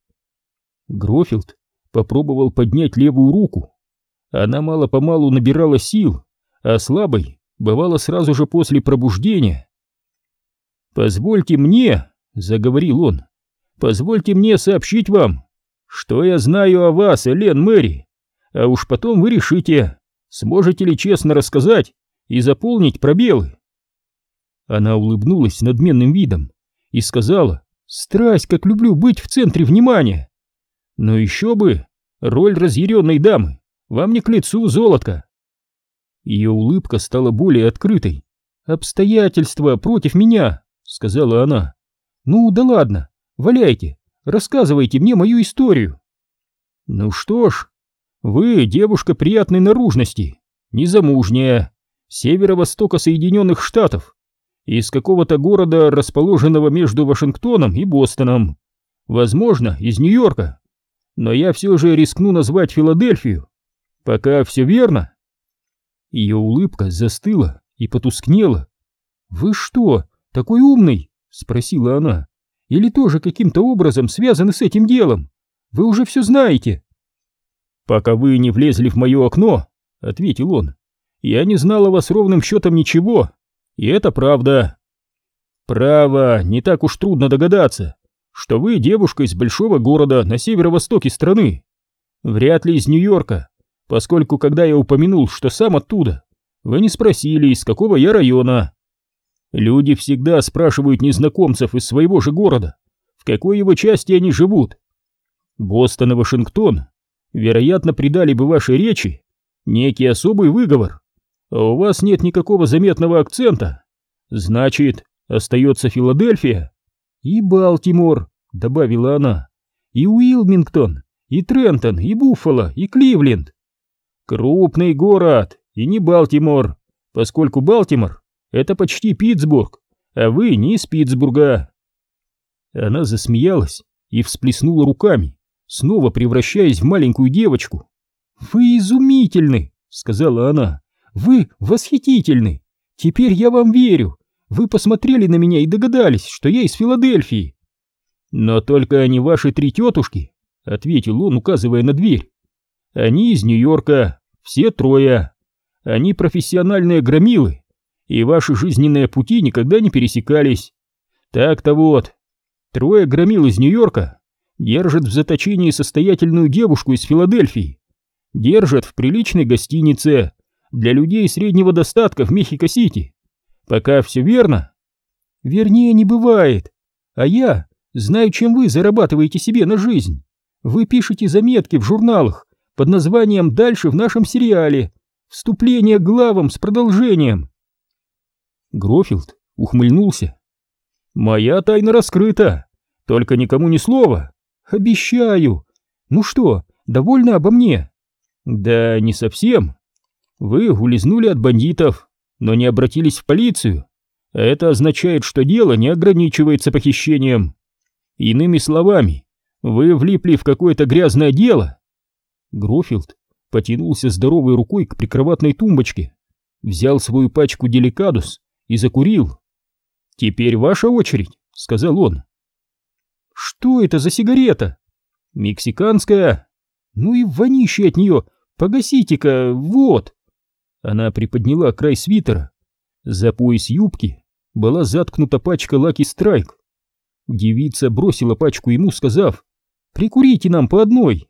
Грофилд попробовал поднять левую руку. Она мало-помалу набирала сил, а слабой бывало сразу же после пробуждения. «Позвольте мне», — заговорил он, — «позвольте мне сообщить вам, что я знаю о вас, Элен Мэри, а уж потом вы решите, сможете ли честно рассказать и заполнить пробелы». Она улыбнулась надменным видом и сказала: «Страсть, как люблю быть в центре внимания». «Но еще бы, роль разъяренной дамы вам не к лицу, золотко». Ее улыбка стала более открытой. «Обстоятельства против меня», — сказала она. «Ну да ладно, валяйте, рассказывайте мне мою историю». «Ну что ж, вы девушка приятной наружности, незамужняя, с северо-востока Соединенных Штатов, из какого-то города, расположенного между Вашингтоном и Бостоном, возможно, из Нью-Йорка, но я все же рискну назвать Филадельфию. Пока все верно?» Ее улыбка застыла и потускнела. «Вы что, такой умный?» — спросила она. «Или тоже каким-то образом связаны с этим делом? Вы уже все знаете?» «Пока вы не влезли в мое окно», — ответил он, — «я не знал о вас ровным счетом ничего, и это правда. Право, не так уж трудно догадаться, что вы девушка из большого города на северо-востоке страны, вряд ли из Нью-Йорка, поскольку когда я упомянул, что сам оттуда, вы не спросили, из какого я района. Люди всегда спрашивают незнакомцев из своего же города, в какой его части они живут. Бостон и Вашингтон, вероятно, придали бы вашей речи некий особый выговор, а у вас нет никакого заметного акцента. Значит, остается Филадельфия и Балтимор», — добавила она, — «и Уилмингтон, и Трентон, и Буффало, и Кливленд. Крупный город, и не Балтимор, поскольку Балтимор — это почти Питтсбург, а вы не из Питтсбурга». Она засмеялась и всплеснула руками, снова превращаясь в маленькую девочку. «Вы изумительны», — сказала она, — «вы восхитительны. Теперь я вам верю. Вы посмотрели на меня и догадались, что я из Филадельфии». «Но только они ваши три тетушки», — ответил он, указывая на дверь. «Они из Нью-Йорка, все трое. Они профессиональные громилы, и ваши жизненные пути никогда не пересекались. Так-то вот, трое громил из Нью-Йорка держат в заточении состоятельную девушку из Филадельфии, держат в приличной гостинице для людей среднего достатка в Мехико-Сити. Пока все верно?» «Вернее не бывает. А я знаю, чем вы зарабатываете себе на жизнь. Вы пишете заметки в журналах под названием «Дальше в нашем сериале», вступление к главам с продолжением». Грофилд ухмыльнулся. «Моя тайна раскрыта, только никому ни слова. Обещаю. Ну что, довольны обо мне?» «Да не совсем. Вы улизнули от бандитов, но не обратились в полицию. Это означает, что дело не ограничивается похищением. Иными словами, вы влипли в какое-то грязное дело». Грофилд потянулся здоровой рукой к прикроватной тумбочке, взял свою пачку деликадус и закурил. «Теперь ваша очередь», — сказал он. «Что это за сигарета?» «Мексиканская». «Ну и вонище от нее, погасите-ка, вот». Она приподняла край свитера. За пояс юбки была заткнута пачка Lucky Strike. Девица бросила пачку ему, сказав: «Прикурите нам по одной».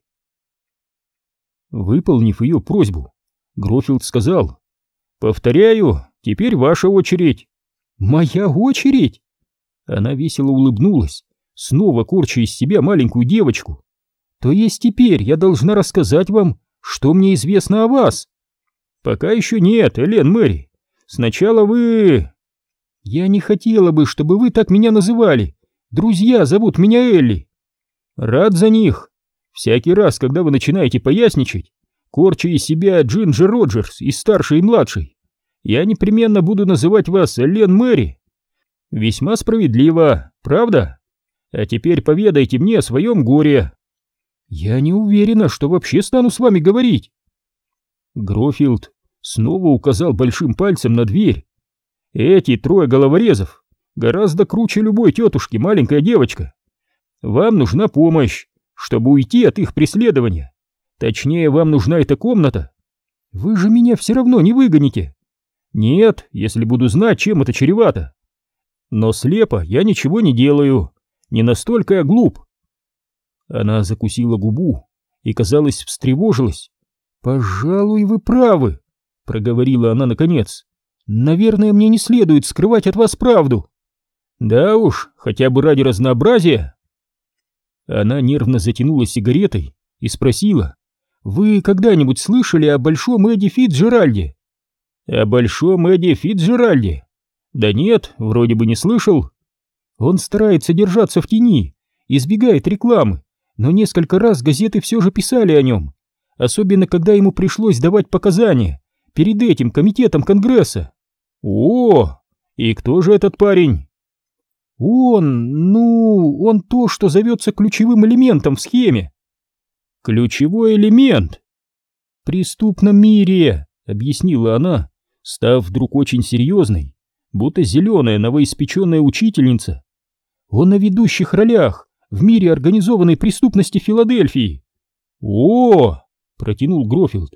Выполнив ее просьбу, Грофилд сказал: «Повторяю, теперь ваша очередь». «Моя очередь?» Она весело улыбнулась, снова корча из себя маленькую девочку. «То есть теперь я должна рассказать вам, что мне известно о вас?» «Пока еще нет, Элен Мэри. Сначала вы...» «Я не хотела бы, чтобы вы так меня называли. Друзья зовут меня Элли». «Рад за них. Всякий раз, когда вы начинаете поясничать, корча из себя Джинджер Роджерс из старшей и младшей, я непременно буду называть вас Элен Мэри. Весьма справедливо, правда? А теперь поведайте мне о своем горе». Я не уверена, что вообще стану с вами говорить. Грофилд снова указал большим пальцем на дверь. Эти трое головорезов гораздо круче любой тетушки, маленькая девочка. Вам нужна помощь, чтобы уйти от их преследования. Точнее, вам нужна эта комната. Вы же меня все равно не выгоните. Нет, если буду знать, чем это чревато. Но слепо я ничего не делаю. Не настолько я глуп. Она закусила губу и, казалось, встревожилась. «Пожалуй, вы правы», — проговорила она наконец. «Наверное, мне не следует скрывать от вас правду». «Да уж, хотя бы ради разнообразия». Она нервно затянула сигаретой и спросила: «Вы когда-нибудь слышали о Большом Эдди Фицджеральде?» «О Большом Эдди Фицджеральде? Да нет, вроде бы не слышал». «Он старается держаться в тени, избегает рекламы, но несколько раз газеты все же писали о нем, особенно когда ему пришлось давать показания перед этим комитетом Конгресса». «О, и кто же этот парень?» «Он, ну, он то, что зовется ключевым элементом в схеме». «Ключевой элемент?» «В преступном мире», — объяснила она, став вдруг очень серьезной, будто зеленая новоиспеченная учительница. «Он на ведущих ролях в мире организованной преступности Филадельфии». «О!» — протянул Грофилд.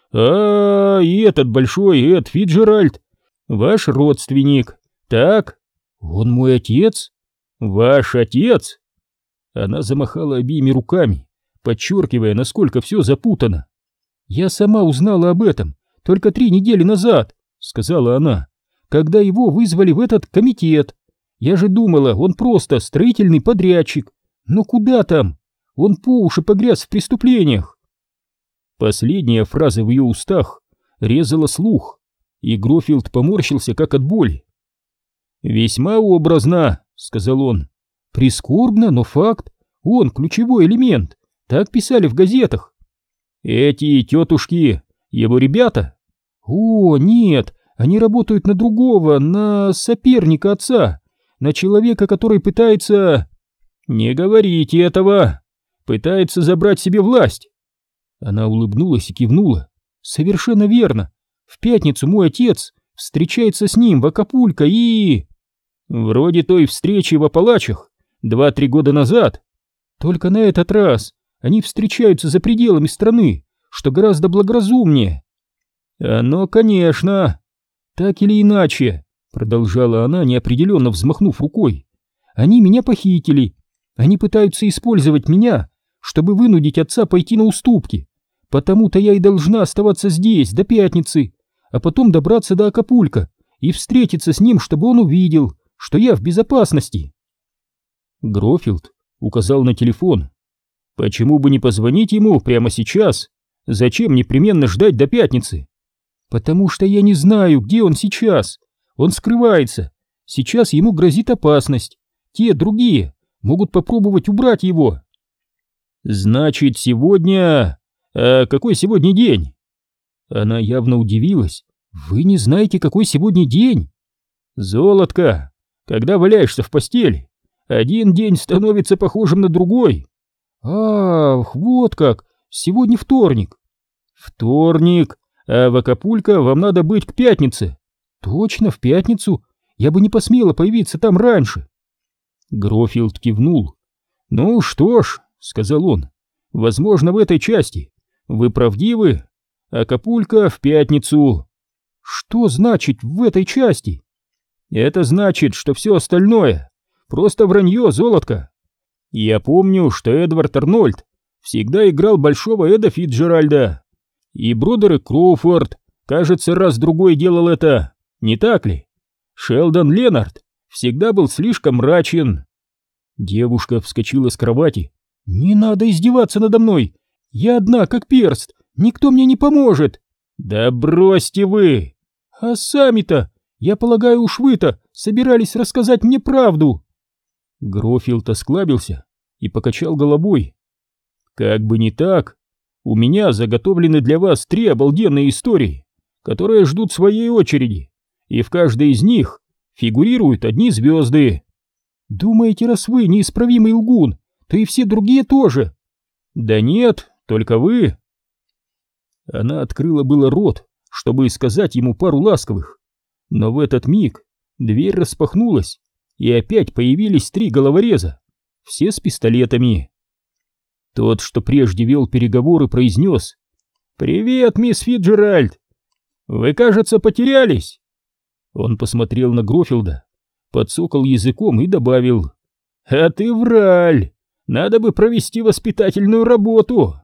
«А, и этот большой Эд Фицджеральд, ваш родственник, так?» «Он мой отец?» «Ваш отец?» Она замахала обеими руками, подчеркивая, насколько все запутано. «Я сама узнала об этом только три недели назад», — сказала она, «когда его вызвали в этот комитет. Я же думала, он просто строительный подрядчик. Но куда там? Он по уши погряз в преступлениях». Последняя фраза в ее устах резала слух, и Грофилд поморщился, как от боли. «Весьма образно», — сказал он. «Прискорбно, но факт. Он ключевой элемент. Так писали в газетах». «Эти тетушки, его ребята?» «О, нет, они работают на другого, на соперника отца, на человека, который пытается...» «Не говорите этого! Пытается забрать себе власть!» Она улыбнулась и кивнула. «Совершенно верно. В пятницу мой отец встречается с ним в Акапулько и...» «Вроде той встречи в Апалачах два-три года назад. Только на этот раз они встречаются за пределами страны, что гораздо благоразумнее». «Оно, конечно. Так или иначе», — продолжала она, неопределенно взмахнув рукой, «они меня похитили. Они пытаются использовать меня, чтобы вынудить отца пойти на уступки. Потому-то я и должна оставаться здесь до пятницы, а потом добраться до Акапулько и встретиться с ним, чтобы он увидел, что я в безопасности». Грофилд указал на телефон. «Почему бы не позвонить ему прямо сейчас? Зачем непременно ждать до пятницы?» «Потому что я не знаю, где он сейчас. Он скрывается. Сейчас ему грозит опасность. Те другие могут попробовать убрать его». «Значит, сегодня... А какой сегодня день?» Она явно удивилась. «Вы не знаете, какой сегодня день?» «Золотко, когда валяешься в постели, один день становится похожим на другой». «Ах, вот как! Сегодня вторник». «Вторник, а в Акапулько вам надо быть к пятнице». «Точно, в пятницу. Я бы не посмела появиться там раньше». Грофилд кивнул. «Ну что ж», — сказал он, — «возможно, в этой части вы правдивы. Акапулько в пятницу». «Что значит в этой части?» «Это значит, что все остальное просто вранье, золотко. Я помню, что Эдвард Арнольд всегда играл большого Эда Фицджеральда. И Бродерик Кроуфорд, кажется, раз-другой делал это, не так ли? Шелдон Леннард всегда был слишком мрачен». Девушка вскочила с кровати. «Не надо издеваться надо мной! Я одна, как перст! Никто мне не поможет!» «Да бросьте вы!» «А сами-то, я полагаю, уж вы-то собирались рассказать мне правду!» Грофилд осклабился и покачал головой. «Как бы не так, у меня заготовлены для вас три обалденные истории, которые ждут своей очереди, и в каждой из них фигурируют одни звезды». «Думаете, раз вы неисправимый лгун, то и все другие тоже?» «Да нет, только вы». Она открыла было рот, чтобы сказать ему пару ласковых, но в этот миг дверь распахнулась, и опять появились три головореза, все с пистолетами. Тот, что прежде вел переговоры, произнес: «Привет, мисс Фицджеральд! Вы, кажется, потерялись!» Он посмотрел на Грофилда, подсокал языком и добавил: «А ты враль! Надо бы провести воспитательную работу!»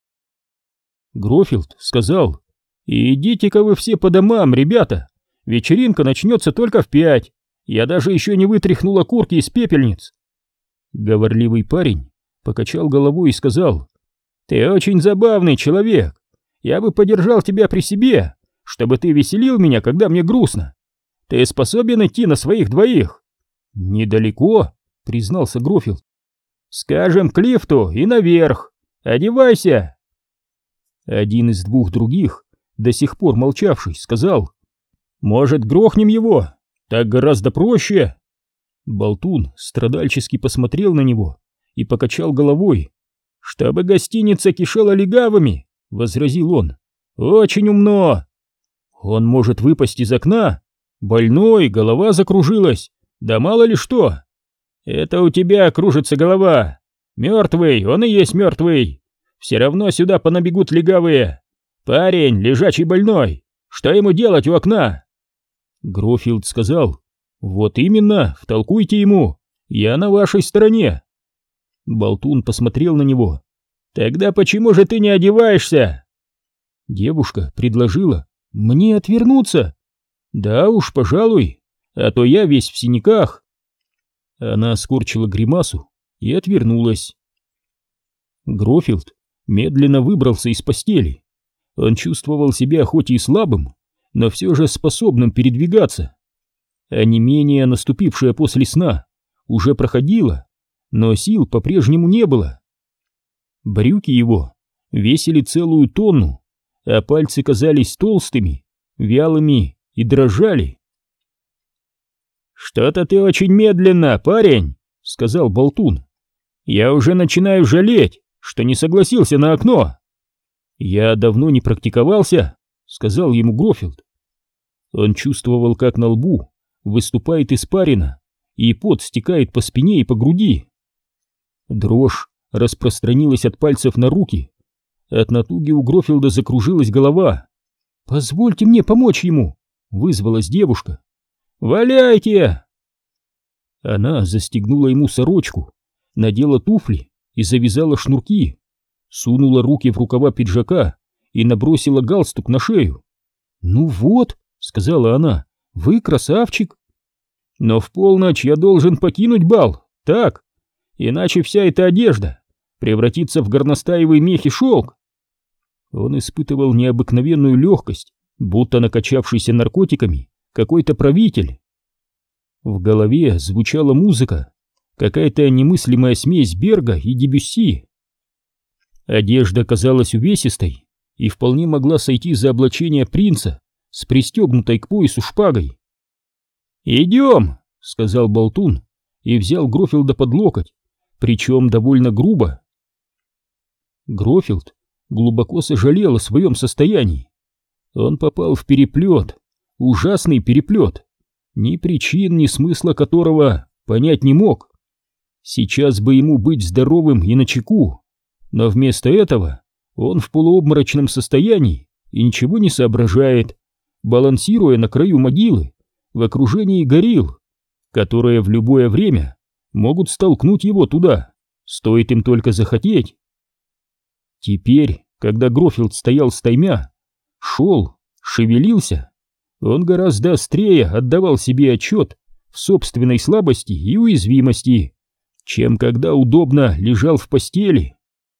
Грофилд сказал: «Идите-ка вы все по домам, ребята! Вечеринка начнется только в пять. Я даже еще не вытряхнул окурки из пепельниц». Говорливый парень покачал головой и сказал: «Ты очень забавный человек. Я бы подержал тебя при себе, чтобы ты веселил меня, когда мне грустно. Ты способен идти на своих двоих?» «Недалеко», — признался Грофилд. «Скажем, к лифту и наверх. Одевайся». Один из двух других, до сих пор молчавший, сказал: «Может, грохнем его? Так гораздо проще». Болтун страдальчески посмотрел на него и покачал головой. «Чтобы гостиница кишела легавыми», — возразил он. «Очень умно. Он может выпасть из окна. Больной, голова закружилась. Да мало ли что. Это у тебя кружится голова. Мертвый, он и есть мертвый. Все равно сюда понабегут легавые. Парень, лежачий больной. Что ему делать у окна?» Грофилд сказал: «Вот именно, втолкуйте ему. Я на вашей стороне». Болтун посмотрел на него. «Тогда почему же ты не одеваешься?» Девушка предложила мне отвернуться. «Да уж, пожалуй, а то я весь в синяках». Она скорчила гримасу и отвернулась. Грофилд медленно выбрался из постели. Он чувствовал себя хоть и слабым, но все же способным передвигаться. Онемение, наступившее после сна, уже проходило, но сил по-прежнему не было. Брюки его весили целую тонну, а пальцы казались толстыми, вялыми и дрожали. «Что-то ты очень медленно, парень», — сказал Болтун. «Я уже начинаю жалеть, что не согласился на окно». «Я давно не практиковался», — сказал ему Грофилд. Он чувствовал, как на лбу выступает испарина, и пот стекает по спине и по груди. Дрожь распространилась от пальцев на руки. От натуги у Грофилда закружилась голова. «Позвольте мне помочь ему», — вызвалась девушка. «Валяйте!» Она застегнула ему сорочку, надела туфли и завязала шнурки, сунула руки в рукава пиджака и набросила галстук на шею. «Ну вот», — сказала она, — «вы красавчик». «Но в полночь я должен покинуть бал, так? Иначе вся эта одежда превратится в горностаевый мех и шелк». Он испытывал необыкновенную легкость, будто накачавшийся наркотиками какой-то правитель. В голове звучала музыка, какая-то немыслимая смесь Берга и Дебюсси. Одежда казалась увесистой и вполне могла сойти за облачение принца с пристегнутой к поясу шпагой. «Идем», — сказал Болтун и взял Грофилда под локоть, причем довольно грубо. Грофилд глубоко сожалел о своем состоянии. Он попал в переплет, ужасный переплет, ни причин, ни смысла которого понять не мог. Сейчас бы ему быть здоровым и начеку, но вместо этого он в полуобморочном состоянии и ничего не соображает, балансируя на краю могилы в окружении горилл, которые в любое время могут столкнуть его туда, стоит им только захотеть. Теперь, когда Грофилд стоял стаймя, шел, шевелился, он гораздо острее отдавал себе отчет в собственной слабости и уязвимости, чем когда удобно лежал в постели.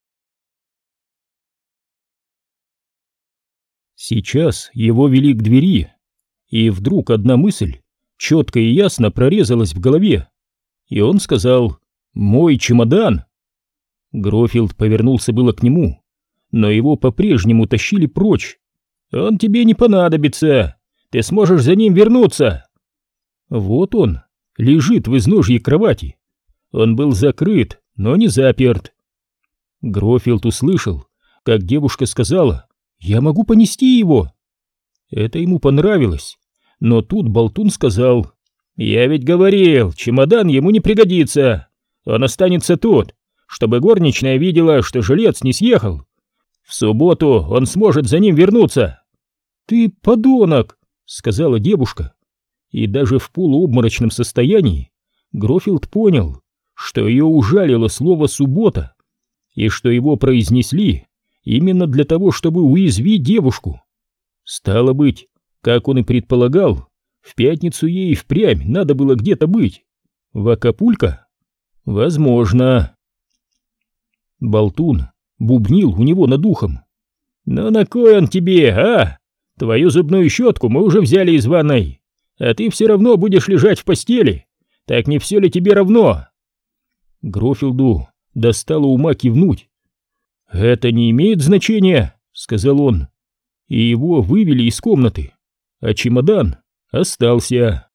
Сейчас его вели к двери, и вдруг одна мысль четко и ясно прорезалась в голове, и он сказал: «Мой чемодан!» Грофилд повернулся было к нему, но его по-прежнему тащили прочь. «Он тебе не понадобится, ты сможешь за ним вернуться!» Вот он лежит в изножье кровати. Он был закрыт, но не заперт. Грофилд услышал, как девушка сказала: «Я могу понести его». Это ему понравилось, но тут болтун сказал: «Я ведь говорил, чемодан ему не пригодится. Он останется тут, чтобы горничная видела, что жилец не съехал. В субботу он сможет за ним вернуться». «Ты подонок», — сказала девушка. И даже в полуобморочном состоянии Грофилд понял, что ее ужалило слово «суббота», и что его произнесли именно для того, чтобы уязвить девушку. Стало быть, как он и предполагал, в пятницу ей впрямь надо было где-то быть. В Акапулько? Возможно. Болтун бубнил у него над ухом: «Ну на кой он тебе, а? Твою зубную щетку мы уже взяли из ванной, а ты все равно будешь лежать в постели. Так не все ли тебе равно?» Грофилду достало ума кивнуть. «Это не имеет значения», — сказал он, и его вывели из комнаты, а чемодан остался.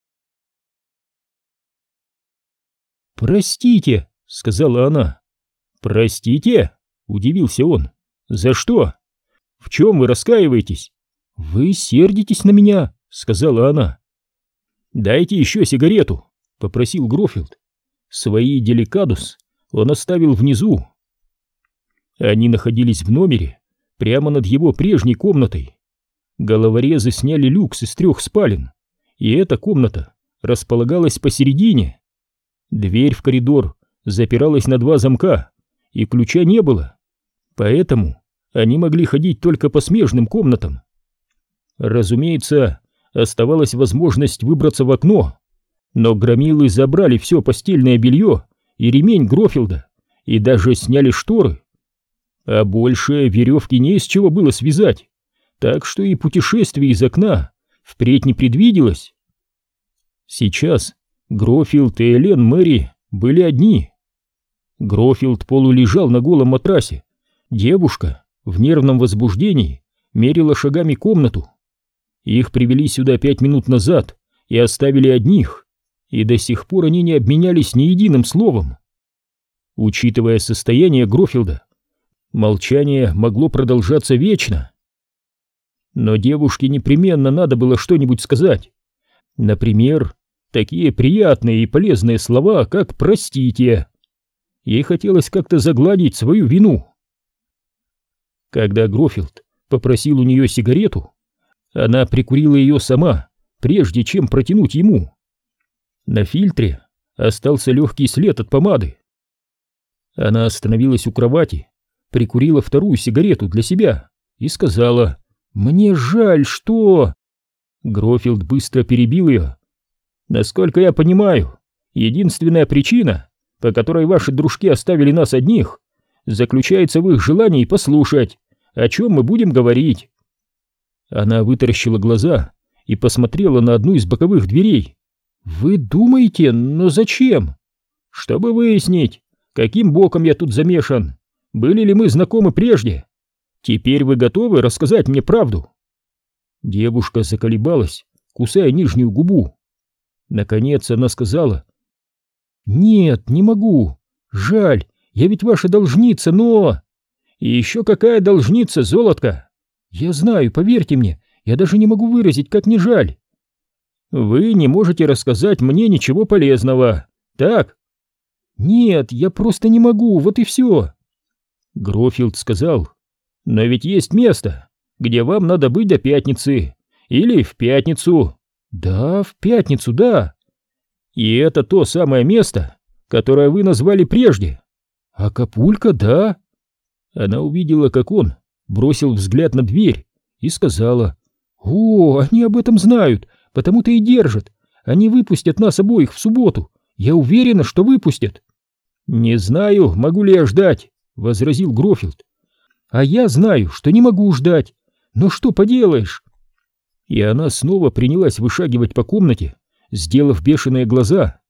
«Простите», — сказала она. «Простите?» — удивился он. «За что? В чем вы раскаиваетесь?» «Вы сердитесь на меня», — сказала она. «Дайте еще сигарету», — попросил Грофилд. Свои деликадус он оставил внизу. Они находились в номере, прямо над его прежней комнатой. Головорезы сняли люкс из трех спален, и эта комната располагалась посередине. Дверь в коридор запиралась на два замка, и ключа не было, поэтому они могли ходить только по смежным комнатам. Разумеется, оставалась возможность выбраться в окно, но громилы забрали все постельное белье и ремень Грофилда, и даже сняли шторы. А больше веревки не из чего было связать, так что и путешествие из окна впредь не предвиделось. Сейчас Грофилд и Элен Мэри были одни. Грофилд полулежал на голом матрасе. Девушка в нервном возбуждении мерила шагами комнату. Их привели сюда пять минут назад и оставили одних, и до сих пор они не обменялись ни единым словом. Учитывая состояние Грофилда, молчание могло продолжаться вечно. Но девушке непременно надо было что-нибудь сказать. Например, такие приятные и полезные слова, как «простите». Ей хотелось как-то загладить свою вину. Когда Грофилд попросил у нее сигарету, она прикурила ее сама, прежде чем протянуть ему. На фильтре остался легкий след от помады. Она остановилась у кровати, прикурила вторую сигарету для себя и сказала: «Мне жаль, что...» Грофилд быстро перебил ее. «Насколько я понимаю, единственная причина, по которой ваши дружки оставили нас одних, заключается в их желании послушать, о чем мы будем говорить». Она вытаращила глаза и посмотрела на одну из боковых дверей. «Вы думаете, но зачем?» «Чтобы выяснить, каким боком я тут замешан, были ли мы знакомы прежде. Теперь вы готовы рассказать мне правду?» Девушка заколебалась, кусая нижнюю губу. Наконец она сказала: «Нет, не могу. Жаль, я ведь ваша должница, но...» «И еще какая должница, золотко?» «Я знаю, поверьте мне, я даже не могу выразить, как мне жаль». «Вы не можете рассказать мне ничего полезного, так?» «Нет, я просто не могу, вот и все». Грофилд сказал: «Но ведь есть место, где вам надо быть до пятницы, или в пятницу». «Да, в пятницу, да». «И это то самое место, которое вы назвали прежде?» «Акапулько, да». Она увидела, как он бросил взгляд на дверь и сказала: «О, они об этом знают, потому-то и держат. Они выпустят нас обоих в субботу. Я уверена, что выпустят». «Не знаю, могу ли я ждать», — возразил Грофилд. «А я знаю, что не могу ждать. Но что поделаешь?» И она снова принялась вышагивать по комнате, сделав бешеные глаза.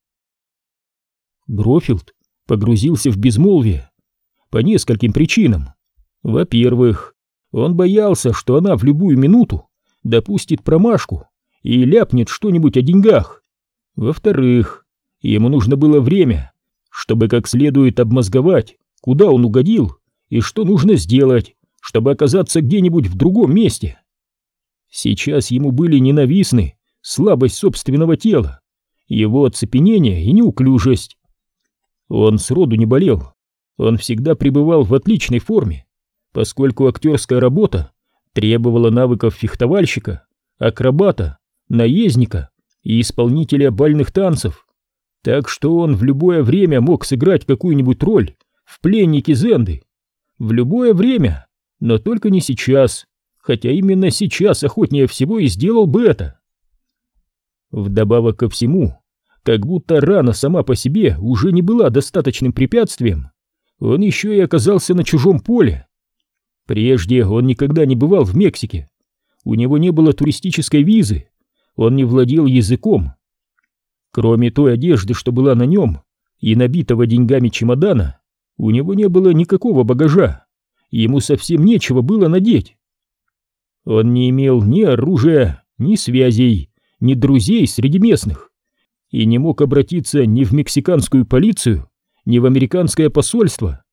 Грофилд погрузился в безмолвие по нескольким причинам. Во-первых, он боялся, что она в любую минуту допустит промашку и ляпнет что-нибудь о деньгах. Во-вторых, ему нужно было время, чтобы как следует обмозговать, куда он угодил и что нужно сделать, чтобы оказаться где-нибудь в другом месте. Сейчас ему были ненавистны слабость собственного тела, его оцепенение и неуклюжесть. Он сроду не болел, он всегда пребывал в отличной форме, поскольку актерская работа требовала навыков фехтовальщика, акробата, наездника и исполнителя бальных танцев, так что он в любое время мог сыграть какую-нибудь роль в «Пленнике Зенды». В любое время, но только не сейчас, хотя именно сейчас охотнее всего и сделал бы это. Вдобавок ко всему, как будто рана сама по себе уже не была достаточным препятствием, он еще и оказался на чужом поле. Прежде он никогда не бывал в Мексике, у него не было туристической визы, он не владел языком. Кроме той одежды, что была на нем, и набитого деньгами чемодана, у него не было никакого багажа, ему совсем нечего было надеть. Он не имел ни оружия, ни связей, ни друзей среди местных, и не мог обратиться ни в мексиканскую полицию, ни в американское посольство.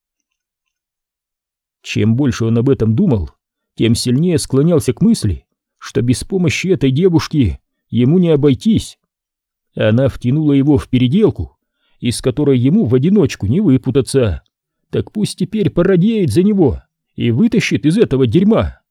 Чем больше он об этом думал, тем сильнее склонялся к мысли, что без помощи этой девушки ему не обойтись. Она втянула его в переделку, из которой ему в одиночку не выпутаться, так пусть теперь порадеет за него и вытащит из этого дерьма.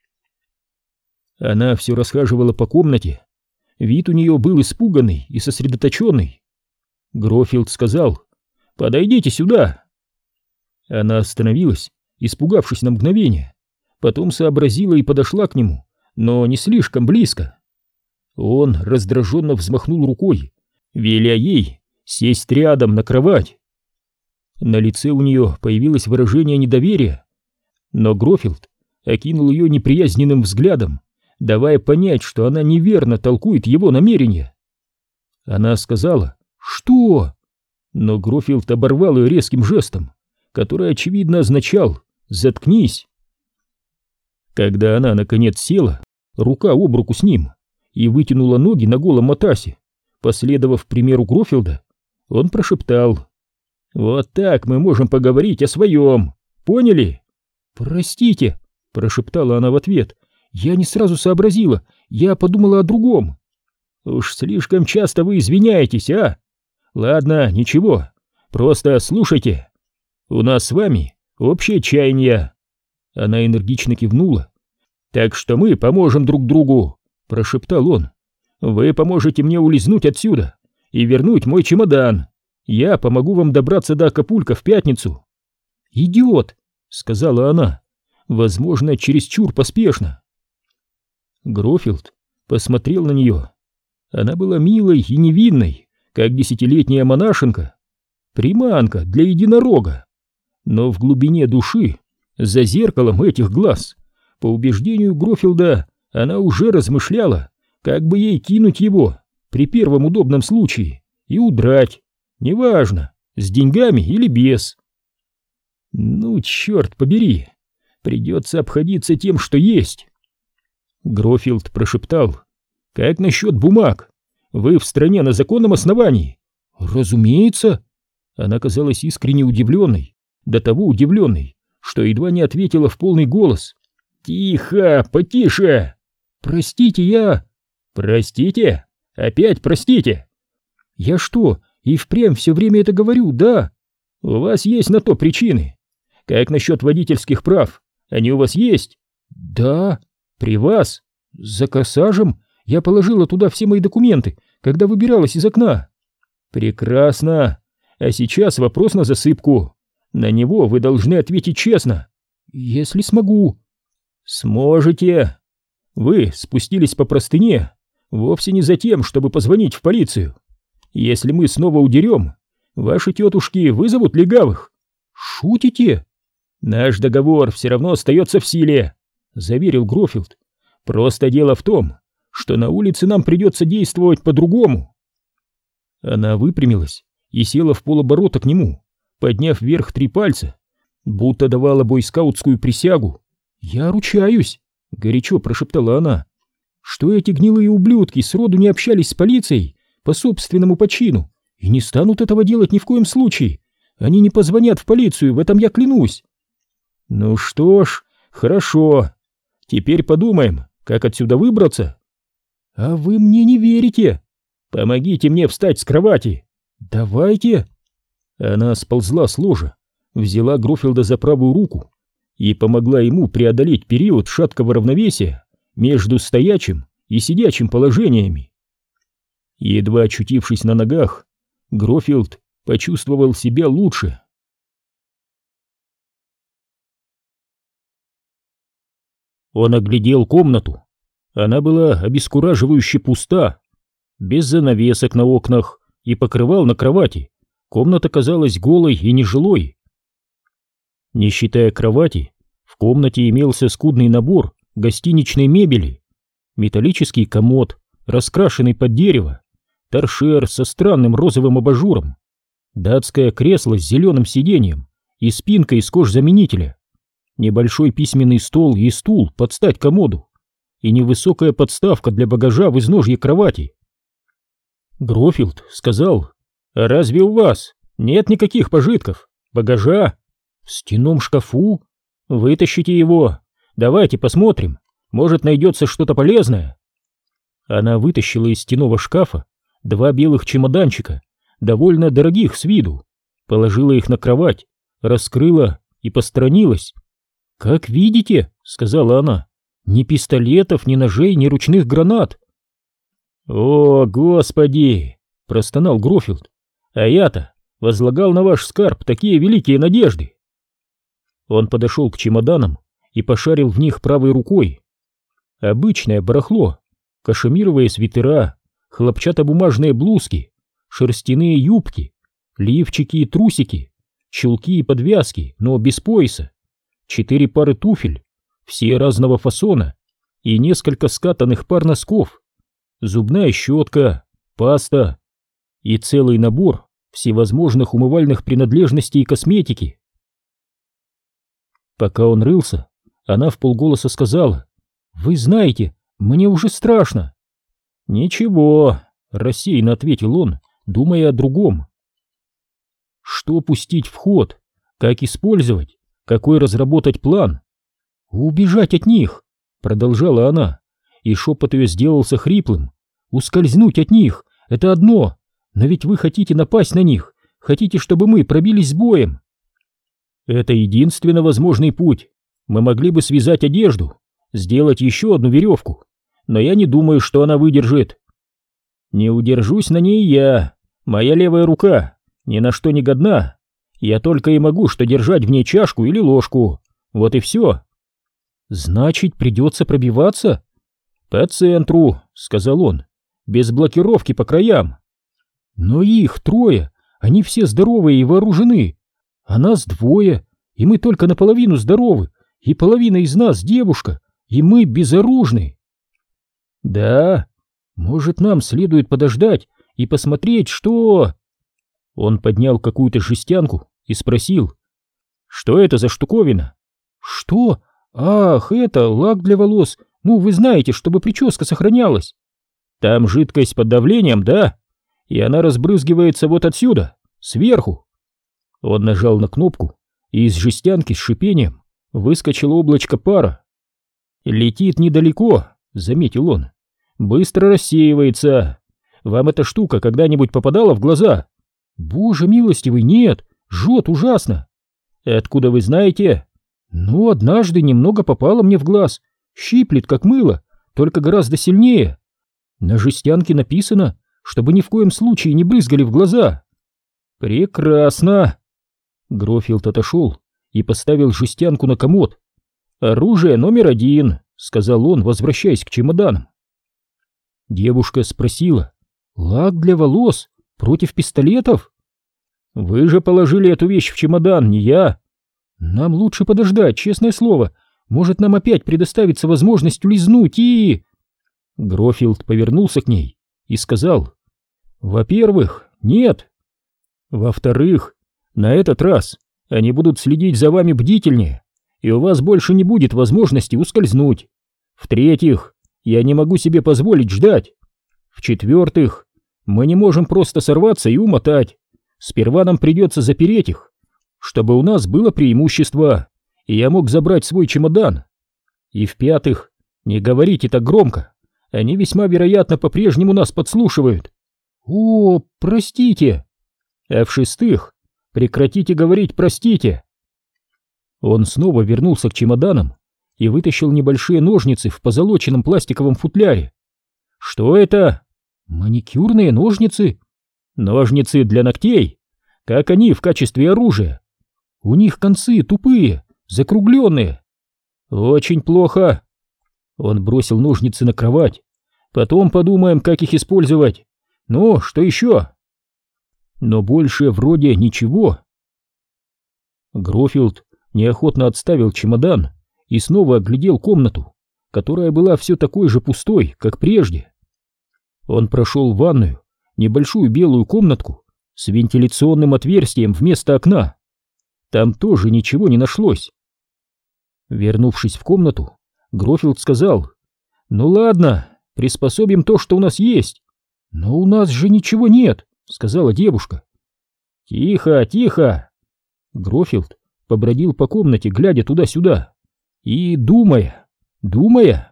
Она все расхаживала по комнате, вид у нее был испуганный и сосредоточенный. Грофилд сказал: «Подойдите сюда». Она остановилась, испугавшись на мгновение, потом сообразила и подошла к нему, но не слишком близко. Он раздраженно взмахнул рукой, веля ей сесть рядом на кровать. На лице у нее появилось выражение недоверия, но Грофилд окинул ее неприязненным взглядом, давая понять, что она неверно толкует его намерения. Она сказала: «Что?», но Грофилд оборвал ее резким жестом, который очевидно означал «заткнись». Когда она наконец села, рука об руку с ним, и вытянула ноги на голом матрасе, последовав примеру Грофилда, он прошептал: «Вот так мы можем поговорить о своем, поняли?» «Простите», — прошептала она в ответ, — «я не сразу сообразила, я подумала о другом». «Уж слишком часто вы извиняетесь, а? Ладно, ничего, просто слушайте. У нас с вами общее чаяние». Она энергично кивнула. «Так что мы поможем друг другу», — прошептал он. «Вы поможете мне улизнуть отсюда и вернуть мой чемодан. Я помогу вам добраться до Акапулько в пятницу». «Идиот», — сказала она, возможно, чересчур поспешно. Грофилд посмотрел на нее. Она была милой и невинной, как десятилетняя монашенка, приманка для единорога. Но в глубине души, за зеркалом этих глаз, по убеждению Грофилда, она уже размышляла, как бы ей кинуть его при первом удобном случае и удрать, неважно, с деньгами или без. Ну, черт побери, придется обходиться тем, что есть. Грофилд прошептал: «Как насчет бумаг? Вы в стране на законном основании?» «Разумеется». Она казалась искренне удивленной, до того удивленной, что едва не ответила в полный голос: «Тихо, потише!» «Простите, я...» «Простите? Опять простите?» «Я что, и впрямь все время это говорю, да?» «У вас есть на то причины. Как насчет водительских прав? Они у вас есть?» «Да». «При вас? За корсажем? Я положила туда все мои документы, когда выбиралась из окна». «Прекрасно. А сейчас вопрос на засыпку. На него вы должны ответить честно». «Если смогу». «Сможете. Вы спустились по простыне вовсе не за тем, чтобы позвонить в полицию. Если мы снова удерем, ваши тетушки вызовут легавых». «Шутите?» «Наш договор все равно остается в силе», — заверил Грофилд. «Просто дело в том, что на улице нам придется действовать по-другому». Она выпрямилась и села в полоборота к нему, подняв вверх три пальца, будто давала бойскаутскую присягу. «Я ручаюсь», — горячо прошептала она, — «что эти гнилые ублюдки сроду не общались с полицией по собственному почину и не станут этого делать ни в коем случае. Они не позвонят в полицию, в этом я клянусь». Ну что ж, хорошо. Теперь подумаем, как отсюда выбраться. А вы мне не верите. Помогите мне встать с кровати. Давайте. Она сползла с ложа, взяла Грофилда за правую руку и помогла ему преодолеть период шаткого равновесия между стоячим и сидячим положениями. Едва очутившись на ногах, Грофилд почувствовал себя лучше. Он оглядел комнату. Она была обескураживающе пуста. Без занавесок на окнах и покрывал на кровати, комната казалась голой и нежилой. Не считая кровати, в комнате имелся скудный набор гостиничной мебели: металлический комод, раскрашенный под дерево, торшер со странным розовым абажуром, датское кресло с зеленым сиденьем и спинкой из кожзаменителя, небольшой письменный стол и стул под стать комоду и невысокая подставка для багажа в изножье кровати. Грофилд сказал: «А разве у вас нет никаких пожитков, багажа? В стенном шкафу? Вытащите его, давайте посмотрим, может, найдется что-то полезное». Она вытащила из стенного шкафа два белых чемоданчика, довольно дорогих с виду, положила их на кровать, раскрыла и посторонилась. «Как видите, — сказала она, — ни пистолетов, ни ножей, ни ручных гранат». «О, Господи!» — простонал Грофилд. «А я-то возлагал на ваш скарб такие великие надежды!» Он подошел к чемоданам и пошарил в них правой рукой. Обычное барахло: кашемировые свитера, хлопчатобумажные блузки, шерстяные юбки, лифчики и трусики, чулки и подвязки, но без пояса, четыре пары туфель, все разного фасона, и несколько скатанных пар носков, зубная щетка, паста и целый набор всевозможных умывальных принадлежностей и косметики. Пока он рылся, она вполголоса сказала: «Вы знаете, мне уже страшно». «Ничего», — рассеянно ответил он, думая о другом. Что пустить в ход, как использовать, какой разработать план? «Убежать от них», — продолжала она, и шепот ее сделался хриплым. «Ускользнуть от них — это одно, но ведь вы хотите напасть на них, хотите, чтобы мы пробились с боем». «Это единственно возможный путь. Мы могли бы связать одежду, сделать еще одну веревку, но я не думаю, что она выдержит. Не удержусь на ней я, моя левая рука ни на что не годна, я только и могу что держать в ней чашку или ложку, вот и все». «Значит, придется пробиваться?» «По центру», — сказал он, — «без блокировки по краям». «Но их трое, они все здоровые и вооружены, а нас двое, и мы только наполовину здоровы, и половина из нас девушка, и мы безоружны». «Да, может, нам следует подождать и посмотреть, что...» Он поднял какую-то жестянку и спросил: «Что это за штуковина?» «Что? Ах, это лак для волос, ну вы знаете, чтобы прическа сохранялась». «Там жидкость под давлением, да? И она разбрызгивается вот отсюда, сверху». Он нажал на кнопку, и из жестянки с шипением выскочило облачко пара. «Летит недалеко», — заметил он, — «быстро рассеивается. Вам эта штука когда-нибудь попадала в глаза?» «Боже милостивый, нет, жжет ужасно». «Откуда вы знаете?» «Ну, однажды немного попало мне в глаз, щиплет, как мыло, только гораздо сильнее. На жестянке написано, чтобы ни в коем случае не брызгали в глаза». «Прекрасно!» Грофилд отошел и поставил жестянку на комод. «Оружие номер один», — сказал он, возвращаясь к чемоданам. Девушка спросила: «Лак для волос против пистолетов?» «Вы же положили эту вещь в чемодан, не я». «Нам лучше подождать, честное слово. Может, нам опять предоставится возможность улизнуть и...» Грофилд повернулся к ней и сказал: «Во-первых, нет. Во-вторых, на этот раз они будут следить за вами бдительнее, и у вас больше не будет возможности ускользнуть. В-третьих, я не могу себе позволить ждать. В-четвертых, мы не можем просто сорваться и умотать. Сперва нам придется запереть их, чтобы у нас было преимущество, и я мог забрать свой чемодан. И в-пятых, не говорите так громко, они весьма вероятно по-прежнему нас подслушивают. О, простите. А в-шестых, прекратите говорить «простите». Он снова вернулся к чемоданам и вытащил небольшие ножницы в позолоченном пластиковом футляре. Что это? Маникюрные ножницы? Ножницы для ногтей? Как они в качестве оружия? У них концы тупые, закругленные. Очень плохо. Он бросил ножницы на кровать. Потом подумаем, как их использовать. Ну, что еще? Но больше вроде ничего. Грофилд неохотно отставил чемодан и снова оглядел комнату, которая была все такой же пустой, как прежде. Он прошел в ванную, небольшую белую комнатку с вентиляционным отверстием вместо окна. Там тоже ничего не нашлось. Вернувшись в комнату, Грофилд сказал: «Ну ладно, приспособим то, что у нас есть». «Но у нас же ничего нет», — сказала девушка. «Тихо, тихо!» Грофилд побродил по комнате, глядя туда-сюда и думая, думая.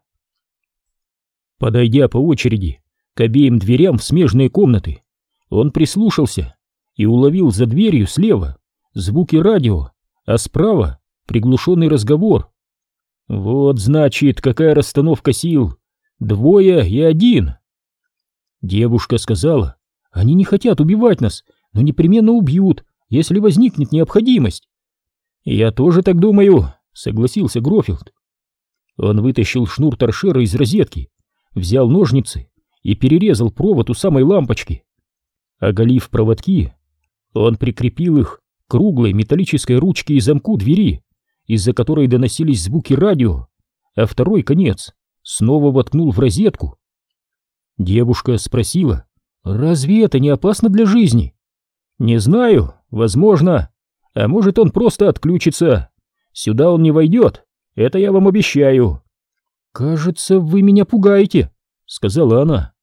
Подойдя по очереди к обеим дверям в смежные комнаты, он прислушался и уловил за дверью слева звуки радио, а справа приглушенный разговор. Вот значит, какая расстановка сил. Двое и один. Девушка сказала: они не хотят убивать нас, но непременно убьют, если возникнет необходимость. Я тоже так думаю, согласился Грофилд. Он вытащил шнур торшера из розетки, взял ножницы и перерезал провод у самой лампочки. Оголив проводки, он прикрепил их к круглой металлической ручке и замку двери, из-за которой доносились звуки радио, а второй конец снова воткнул в розетку. Девушка спросила: «Разве это не опасно для жизни?» «Не знаю, возможно. А может, он просто отключится. Сюда он не войдет, это я вам обещаю». «Кажется, вы меня пугаете», — сказала она.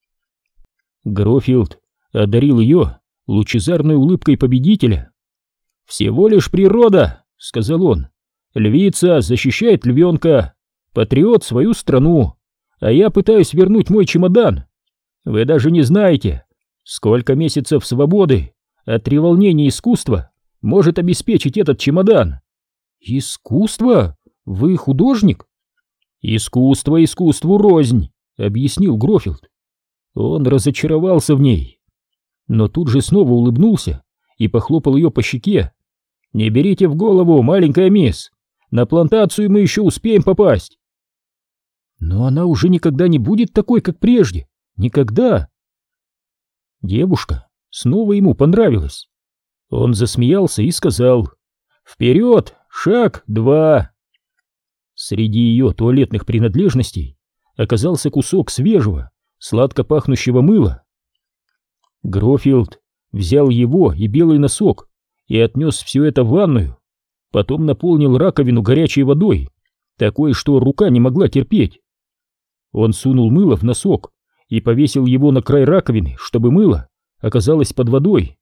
Грофилд одарил ее лучезарной улыбкой победителя. «Всего лишь природа», — сказал он. «Львица защищает львенка, патриот свою страну, а я пытаюсь вернуть мой чемодан. Вы даже не знаете, сколько месяцев свободы от треволнения искусства может обеспечить этот чемодан». «Искусство? Вы художник?» «Искусство искусству рознь», — объяснил Грофилд. Он разочаровался в ней, но тут же снова улыбнулся и похлопал ее по щеке. «Не берите в голову, маленькая мисс, на плантацию мы еще успеем попасть». «Но она уже никогда не будет такой, как прежде. Никогда!» Девушка снова ему понравилась. Он засмеялся и сказал: «Вперед, шаг два!» Среди ее туалетных принадлежностей оказался кусок свежего, сладко пахнущего мыла. Грофилд взял его и белый носок и отнес все это в ванную, потом наполнил раковину горячей водой, такой, что рука не могла терпеть. Он сунул мыло в носок и повесил его на край раковины, чтобы мыло оказалось под водой.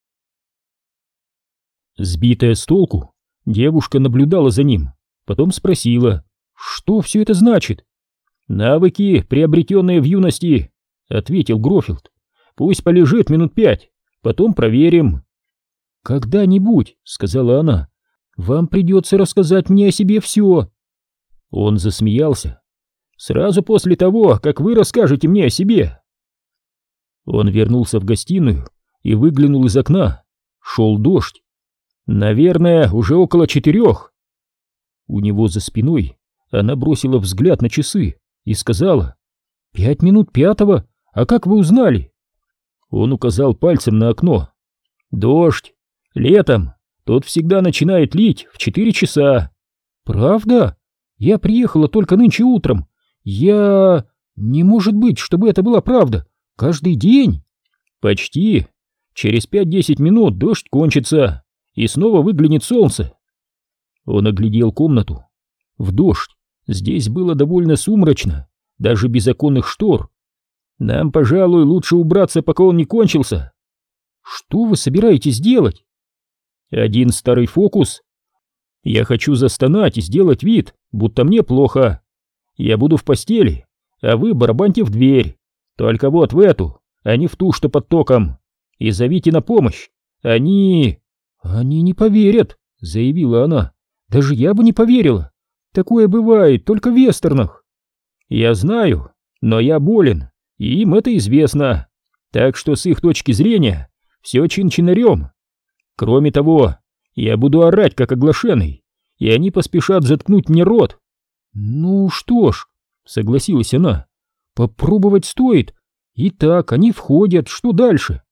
Сбитая с толку, девушка наблюдала за ним, потом спросила: «Что все это значит?» «Навыки, приобретенные в юности», — ответил Грофилд. «Пусть полежит минут пять, потом проверим». «Когда-нибудь», — сказала она, — «вам придется рассказать мне о себе все». Он засмеялся. «Сразу после того, как вы расскажете мне о себе». Он вернулся в гостиную и выглянул из окна. Шел дождь. «Наверное, уже около четырех». У него за спиной она бросила взгляд на часы и сказала: «Пять минут пятого? А как вы узнали?» Он указал пальцем на окно. «Дождь. Летом тут всегда начинает лить в четыре часа». «Правда? Я приехала только нынче утром. Я... Не может быть, чтобы это была правда. Каждый день?» «Почти. Через пять-десять минут дождь кончится, и снова выглянет солнце». Он оглядел комнату. В дождь здесь было довольно сумрачно, даже без оконных штор. «Нам, пожалуй, лучше убраться, пока он не кончился». «Что вы собираетесь делать?» «Один старый фокус. Я хочу застонать и сделать вид, будто мне плохо. Я буду в постели, а вы барабаньте в дверь. Только вот в эту, а не в ту, что под током. И зовите на помощь. Они... Они не поверят, заявила она. Даже я бы не поверила. Такое бывает только в вестернах. Я знаю, но я болен, и им это известно. Так что с их точки зрения все чин-чинарем. Кроме того, я буду орать, как оглашенный, и они поспешат заткнуть мне рот. Ну что ж, согласилась она, попробовать стоит. Итак, они входят, что дальше?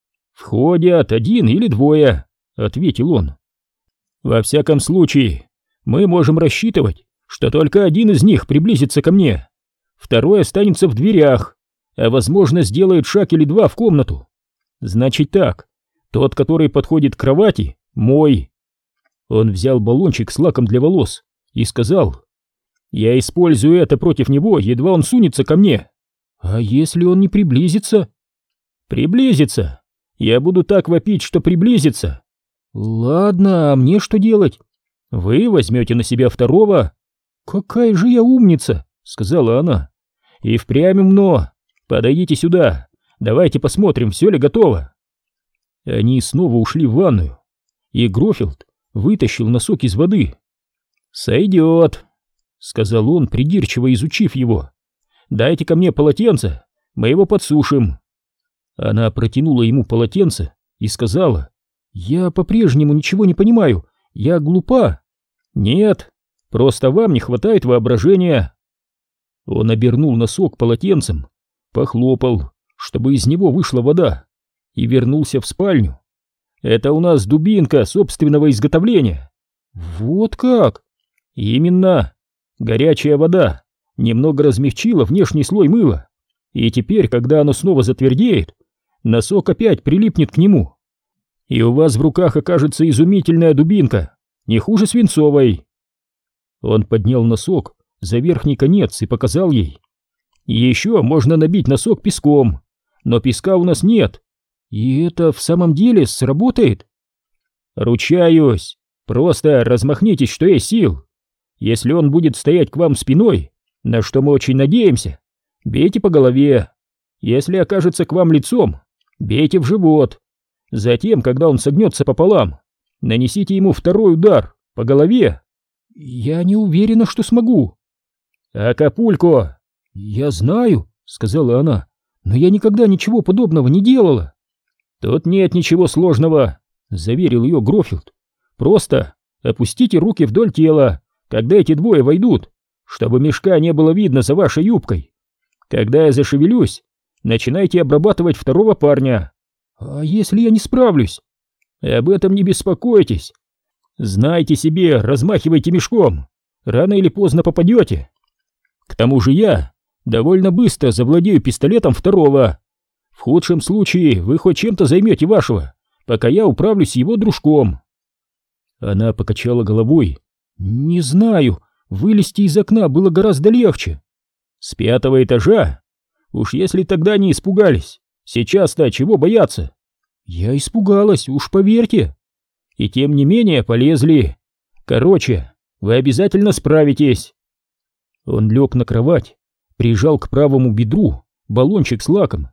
Входят один или двое, ответил он. Во всяком случае, мы можем рассчитывать, что только один из них приблизится ко мне. Второй останется в дверях, а возможно сделает шаг или два в комнату. Значит так, тот, который подходит к кровати, мой. Он взял баллончик с лаком для волос и сказал: я использую это против него, едва он сунется ко мне. А если он не приблизится? Приблизится. Я буду так вопить, что приблизится. Ладно, а мне что делать? Вы возьмете на себя второго. Какая же я умница, сказала она. И впрямь умно. Подойдите сюда. Давайте посмотрим, все ли готово. Они снова ушли в ванную, и Грофилд вытащил носок из воды. «Сойдет», — сказал он, придирчиво изучив его. «Дайте ко мне полотенце, мы его подсушим». Она протянула ему полотенце и сказала: «Я по-прежнему ничего не понимаю, я глупа». «Нет, просто вам не хватает воображения». Он обернул носок полотенцем, похлопал, чтобы из него вышла вода, и вернулся в спальню. «Это у нас дубинка собственного изготовления». «Вот как?» «Именно. Горячая вода немного размягчила внешний слой мыла, и теперь, когда оно снова затвердеет, носок опять прилипнет к нему, и у вас в руках окажется изумительная дубинка, не хуже свинцовой». Он поднял носок за верхний конец и показал ей. «Еще можно набить носок песком, но песка у нас нет. И это в самом деле сработает?» «Ручаюсь, просто размахнитесь, что есть сил. Если он будет стоять к вам спиной, на что мы очень надеемся, бейте по голове. Если окажется к вам лицом, бейте в живот. Затем, когда он согнется пополам, нанесите ему второй удар по голове». «Я не уверена, что смогу». «Акапулько!» «Я знаю», — сказала она, — «но я никогда ничего подобного не делала». «Тут нет ничего сложного», — заверил ее Грофилд. «Просто опустите руки вдоль тела, когда эти двое войдут, чтобы мешка не было видно за вашей юбкой. Когда я зашевелюсь, начинайте обрабатывать второго парня». «А если я не справлюсь?» «Об этом не беспокойтесь. Знайте себе, размахивайте мешком, рано или поздно попадете. К тому же я довольно быстро завладею пистолетом второго. В худшем случае вы хоть чем-то займете вашего, пока я управлюсь с его дружком». Она покачала головой. «Не знаю, вылезти из окна было гораздо легче». «С пятого этажа? Уж если тогда не испугались, сейчас-то чего бояться?» «Я испугалась, уж поверьте». «И тем не менее полезли. Короче, вы обязательно справитесь». Он лег на кровать, прижал к правому бедру баллончик с лаком.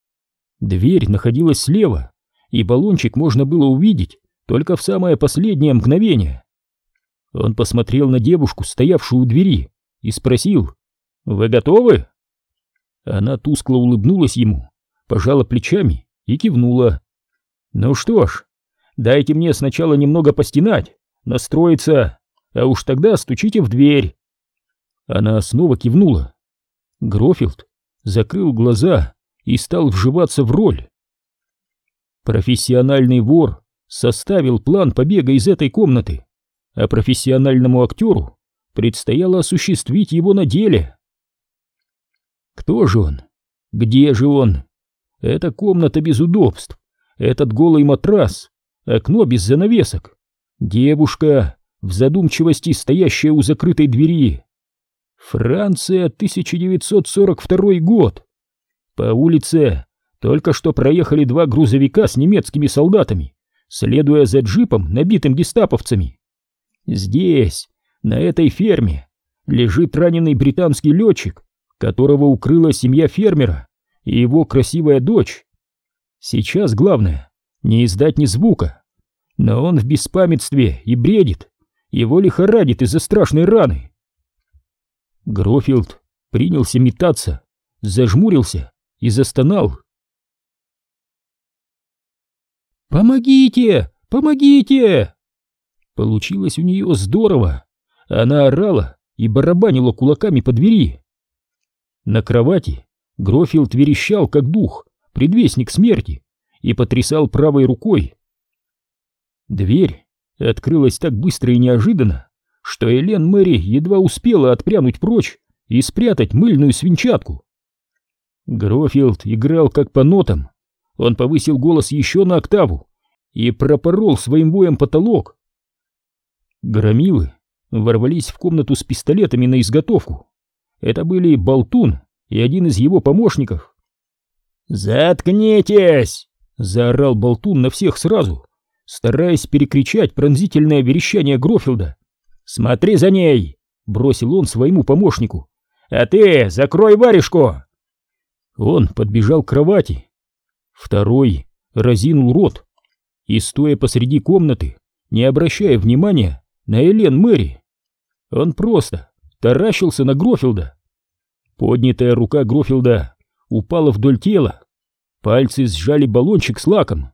Дверь находилась слева, и баллончик можно было увидеть только в самое последнее мгновение. Он посмотрел на девушку, стоявшую у двери, и спросил: «Вы готовы?» Она тускло улыбнулась ему, пожала плечами и кивнула. «Ну что ж, дайте мне сначала немного постенать, настроиться, а уж тогда стучите в дверь». Она снова кивнула. Грофилд закрыл глаза и стал вживаться в роль. Профессиональный вор составил план побега из этой комнаты, а профессиональному актеру предстояло осуществить его на деле. Кто же он? Где же он? Эта комната без удобств, этот голый матрас, окно без занавесок, девушка в задумчивости, стоящая у закрытой двери. Франция, тысяча девятьсот сорок второй год. По улице только что проехали два грузовика с немецкими солдатами, следуя за джипом, набитым гестаповцами. Здесь, на этой ферме, лежит раненый британский летчик, которого укрыла семья фермера и его красивая дочь. Сейчас главное не издать ни звука, но он в беспамятстве и бредит, его лихорадит из-за страшной раны. Грофилд принялся метаться, зажмурился и застонал. «Помогите! Помогите!» Получилось у нее здорово. Она орала и барабанила кулаками по двери. На кровати Грофилд верещал, как дух, предвестник смерти, и потрясал правой рукой. Дверь открылась так быстро и неожиданно, что Элен Мэри едва успела отпрянуть прочь и спрятать мыльную свинчатку. Грофилд играл как по нотам. Он повысил голос еще на октаву и пропорол своим воем потолок. Громилы ворвались в комнату с пистолетами на изготовку. Это были Болтун и один из его помощников. «Заткнитесь!» — заорал Болтун на всех сразу, стараясь перекричать пронзительное верещание Грофилда. «Смотри за ней!» — бросил он своему помощнику. «А ты закрой варежку!» Он подбежал к кровати. Второй разинул рот и, стоя посреди комнаты, не обращая внимания на Элен Мэри, он просто таращился на Грофилда. Поднятая рука Грофилда упала вдоль тела, пальцы сжали баллончик с лаком.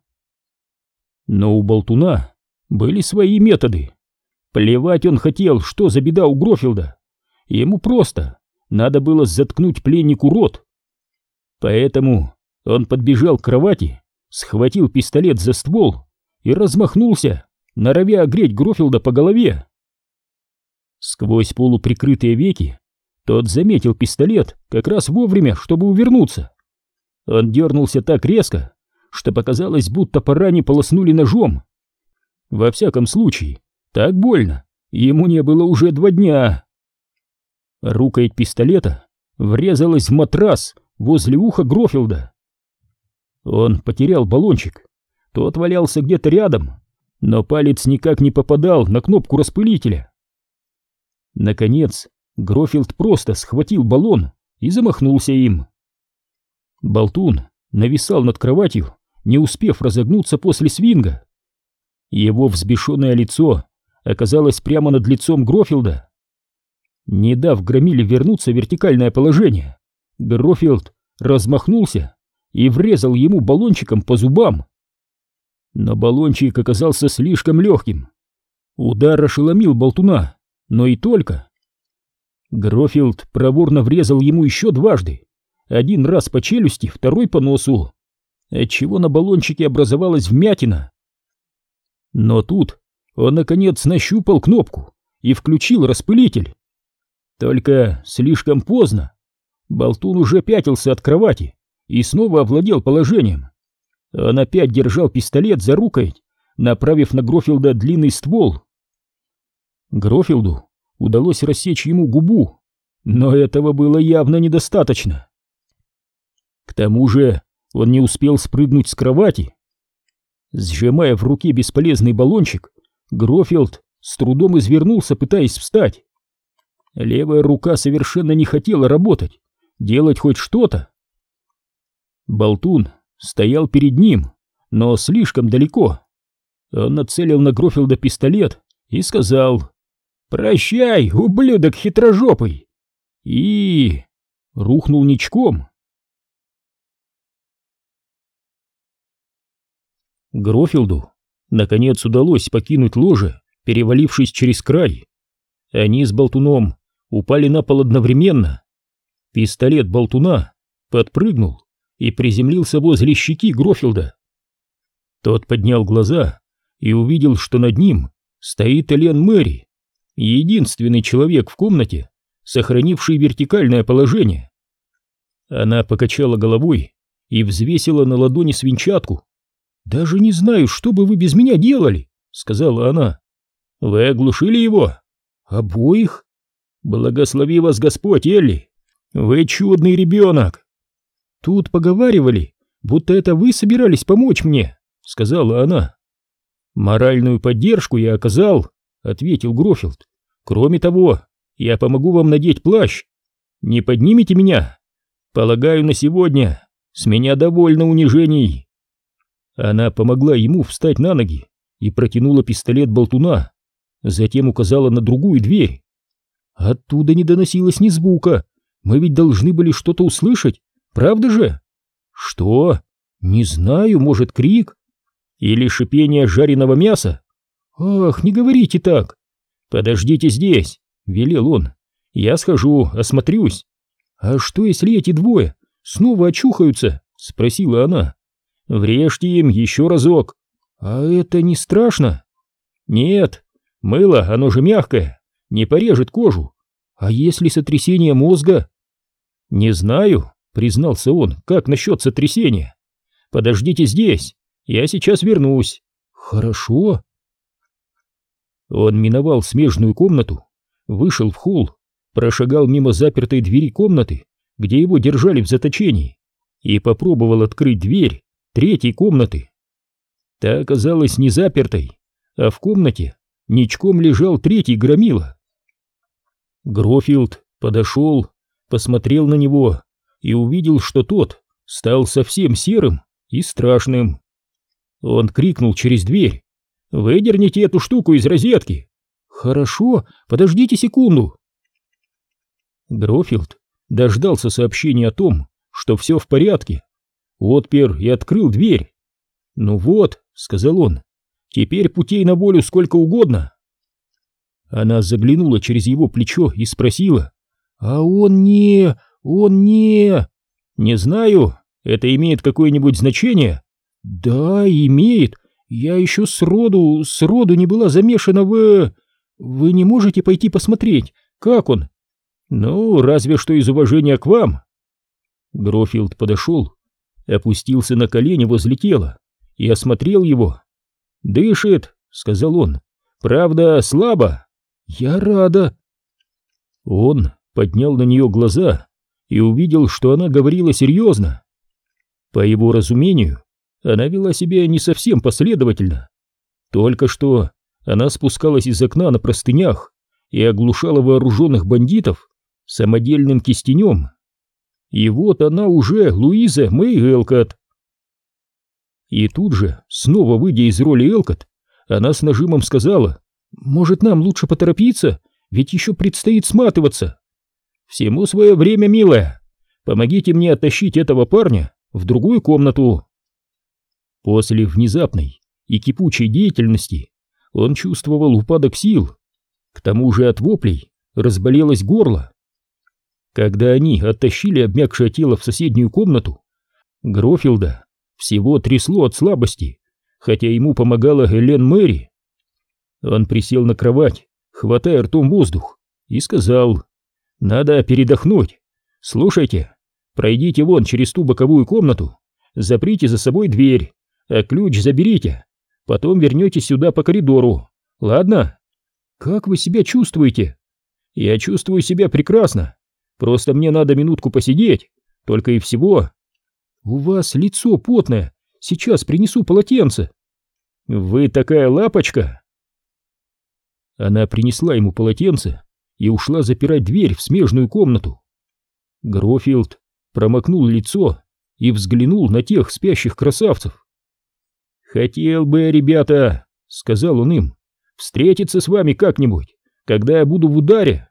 Но у Болтуна были свои методы. Плевать он хотел, что за беда у Грофилда. Ему просто надо было заткнуть пленнику рот. Поэтому он подбежал к кровати, схватил пистолет за ствол и размахнулся, норовя огреть Грофилда по голове. Сквозь полуприкрытые веки тот заметил пистолет как раз вовремя, чтобы увернуться. Он дернулся так резко, что показалось, будто по ране полоснули ножом. Во всяком случае, так больно ему не было уже два дня. Рукоять пистолета врезалась в матрас возле уха Грофилда. Он потерял баллончик. Тот валялся где-то рядом, но палец никак не попадал на кнопку распылителя. Наконец, Грофилд просто схватил баллон и замахнулся им. Болтун нависал над кроватью, не успев разогнуться после свинга. Его взбешенное лицо оказалось прямо над лицом Грофилда. Не дав Громиле вернуться в вертикальное положение, Грофилд размахнулся и врезал ему баллончиком по зубам. Но баллончик оказался слишком легким. Удар ошеломил Болтуна, но и только. Грофилд проворно врезал ему еще дважды, один раз по челюсти, второй по носу, отчего на баллончике образовалась вмятина. Но тут он наконец нащупал кнопку и включил распылитель. Только слишком поздно. Болтун уже пятился от кровати и снова овладел положением. Он опять держал пистолет за рукоять, направив на Грофилда длинный ствол. Грофилду удалось рассечь ему губу, но этого было явно недостаточно. К тому же он не успел спрыгнуть с кровати. Сжимая в руке бесполезный баллончик, Грофилд с трудом извернулся, пытаясь встать. Левая рука совершенно не хотела работать, делать хоть что-то. Болтун стоял перед ним, но слишком далеко. Он нацелил на Грофилда пистолет и сказал: «Прощай, ублюдок хитрожопый!» И рухнул ничком. Грофилду наконец удалось покинуть ложе, перевалившись через край. Они с Болтуном упали на пол одновременно. Пистолет Болтуна подпрыгнул и приземлился возле щеки Грофилда. Тот поднял глаза и увидел, что над ним стоит Элен Мэри, единственный человек в комнате, сохранивший вертикальное положение. Она покачала головой и взвесила на ладони свинчатку. «Даже не знаю, что бы вы без меня делали», — сказала она. «Вы оглушили его?» «Обоих?» «Благослови вас Господь, Элли! Вы чудный ребенок!» «Тут поговаривали, будто это вы собирались помочь мне», — сказала она. «Моральную поддержку я оказал», — ответил Грофилд. Кроме того, я помогу вам надеть плащ. Не поднимете меня? Полагаю, на сегодня с меня довольно унижений. Она помогла ему встать на ноги и протянула пистолет болтуна, затем указала на другую дверь. Оттуда не доносилось ни звука, мы ведь должны были что-то услышать, правда же? Что? Не знаю, может, крик? Или шипение жареного мяса? Ах, не говорите так. Подождите здесь, велел он. Я схожу, осмотрюсь. А что, если эти двое снова очухаются? Спросила она. Врежьте им еще разок. А это не страшно? Нет, мыло, оно же мягкое, не порежет кожу. А если сотрясение мозга? Не знаю, признался он, как насчет сотрясения? Подождите здесь, я сейчас вернусь. Хорошо. Он миновал смежную комнату, вышел в холл, прошагал мимо запертой двери комнаты, где его держали в заточении, и попробовал открыть дверь третьей комнаты. Та оказалась не запертой, а в комнате ничком лежал третий громила. Грофилд подошел, посмотрел на него и увидел, что тот стал совсем серым и страшным. Он крикнул через дверь: «Выдерните эту штуку из розетки!» «Хорошо, подождите секунду!» Грофилд дождался сообщения о том, что все в порядке, отпер и открыл дверь. «Ну вот», — сказал он, — «теперь путей на волю сколько угодно». Она заглянула через его плечо и спросила: «А он не... он не...» «Не знаю, это имеет какое-нибудь значение?» «Да, имеет. Я еще сроду, сроду не была замешана в... Вы не можете пойти посмотреть, как он?» «Ну, разве что из уважения к вам». Грофилд подошел, опустился на колени возле тела и осмотрел его. «Дышит», — сказал он, — «правда, слабо». «Я рада». Он поднял на нее глаза и увидел, что она говорила серьезно. По его разумению, она вела себя не совсем последовательно. Только что она спускалась из окна на простынях и оглушала вооруженных бандитов самодельным кистенем. И вот она уже Луиза Мэй Элкотт. И тут же, снова выйдя из роли Элкотт, она с нажимом сказала: «Может, нам лучше поторопиться, ведь еще предстоит сматываться». «Всему свое время, милая. Помогите мне оттащить этого парня в другую комнату». После внезапной и кипучей деятельности он чувствовал упадок сил. К тому же от воплей разболелось горло. Когда они оттащили обмякшее тело в соседнюю комнату, Грофилда всего трясло от слабости, хотя ему помогала Элен Мэри. Он присел на кровать, хватая ртом воздух, и сказал: «Надо передохнуть. Слушайте, пройдите вон через ту боковую комнату, заприте за собой дверь, а ключ заберите, потом вернетесь сюда по коридору, ладно?» «Как вы себя чувствуете?» «Я чувствую себя прекрасно, просто мне надо минутку посидеть, только и всего». «У вас лицо потное, сейчас принесу полотенце». «Вы такая лапочка». Она принесла ему полотенце и ушла запирать дверь в смежную комнату. Грофилд промокнул лицо и взглянул на тех спящих красавцев. «Хотел бы, ребята, — сказал он им, — встретиться с вами как-нибудь, когда я буду в ударе».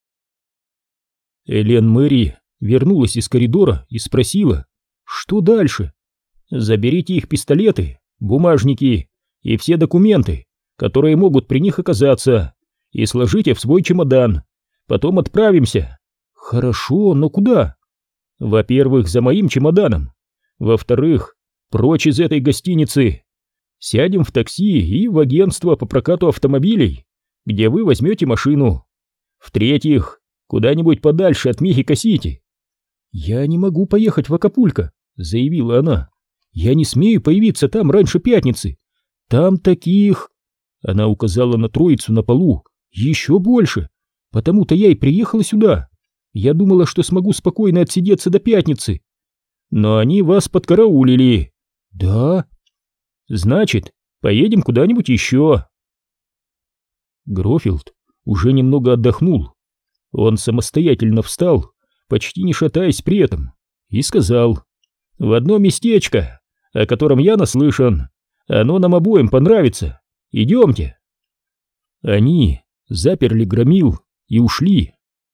Элен Мэри вернулась из коридора и спросила: «Что дальше?» «Заберите их пистолеты, бумажники и все документы, которые могут при них оказаться, и сложите в свой чемодан. Потом отправимся». «Хорошо, но куда?» «Во-первых, за моим чемоданом. Во-вторых, прочь из этой гостиницы. Сядем в такси и в агентство по прокату автомобилей, где вы возьмете машину. В-третьих, куда-нибудь подальше от Мехико-Сити». «Я не могу поехать в Акапулько», — заявила она. «Я не смею появиться там раньше пятницы. Там таких...» Она указала на троицу на полу. «Еще больше. Потому-то я и приехала сюда. Я думала, что смогу спокойно отсидеться до пятницы. Но они вас подкараулили». «Да?» «Значит, поедем куда-нибудь еще». Грофилд уже немного отдохнул. Он самостоятельно встал, почти не шатаясь при этом, и сказал: «В одно местечко, о котором я наслышан. Оно нам обоим понравится. Идемте». Они заперли громил и ушли.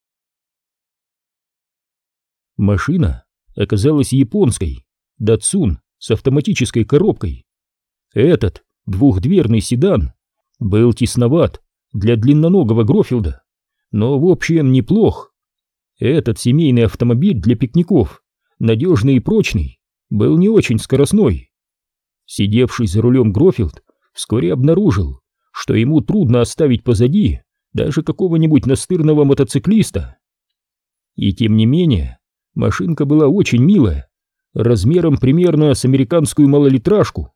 Машина оказалась японской, Datsun с автоматической коробкой. Этот двухдверный седан был тесноват для длинноногого Грофилда, но в общем неплох. Этот семейный автомобиль для пикников, надежный и прочный, был не очень скоростной. Сидевший за рулем Грофилд вскоре обнаружил, что ему трудно оставить позади даже какого-нибудь настырного мотоциклиста. И тем не менее, машинка была очень милая, размером примерно с американскую малолитражку.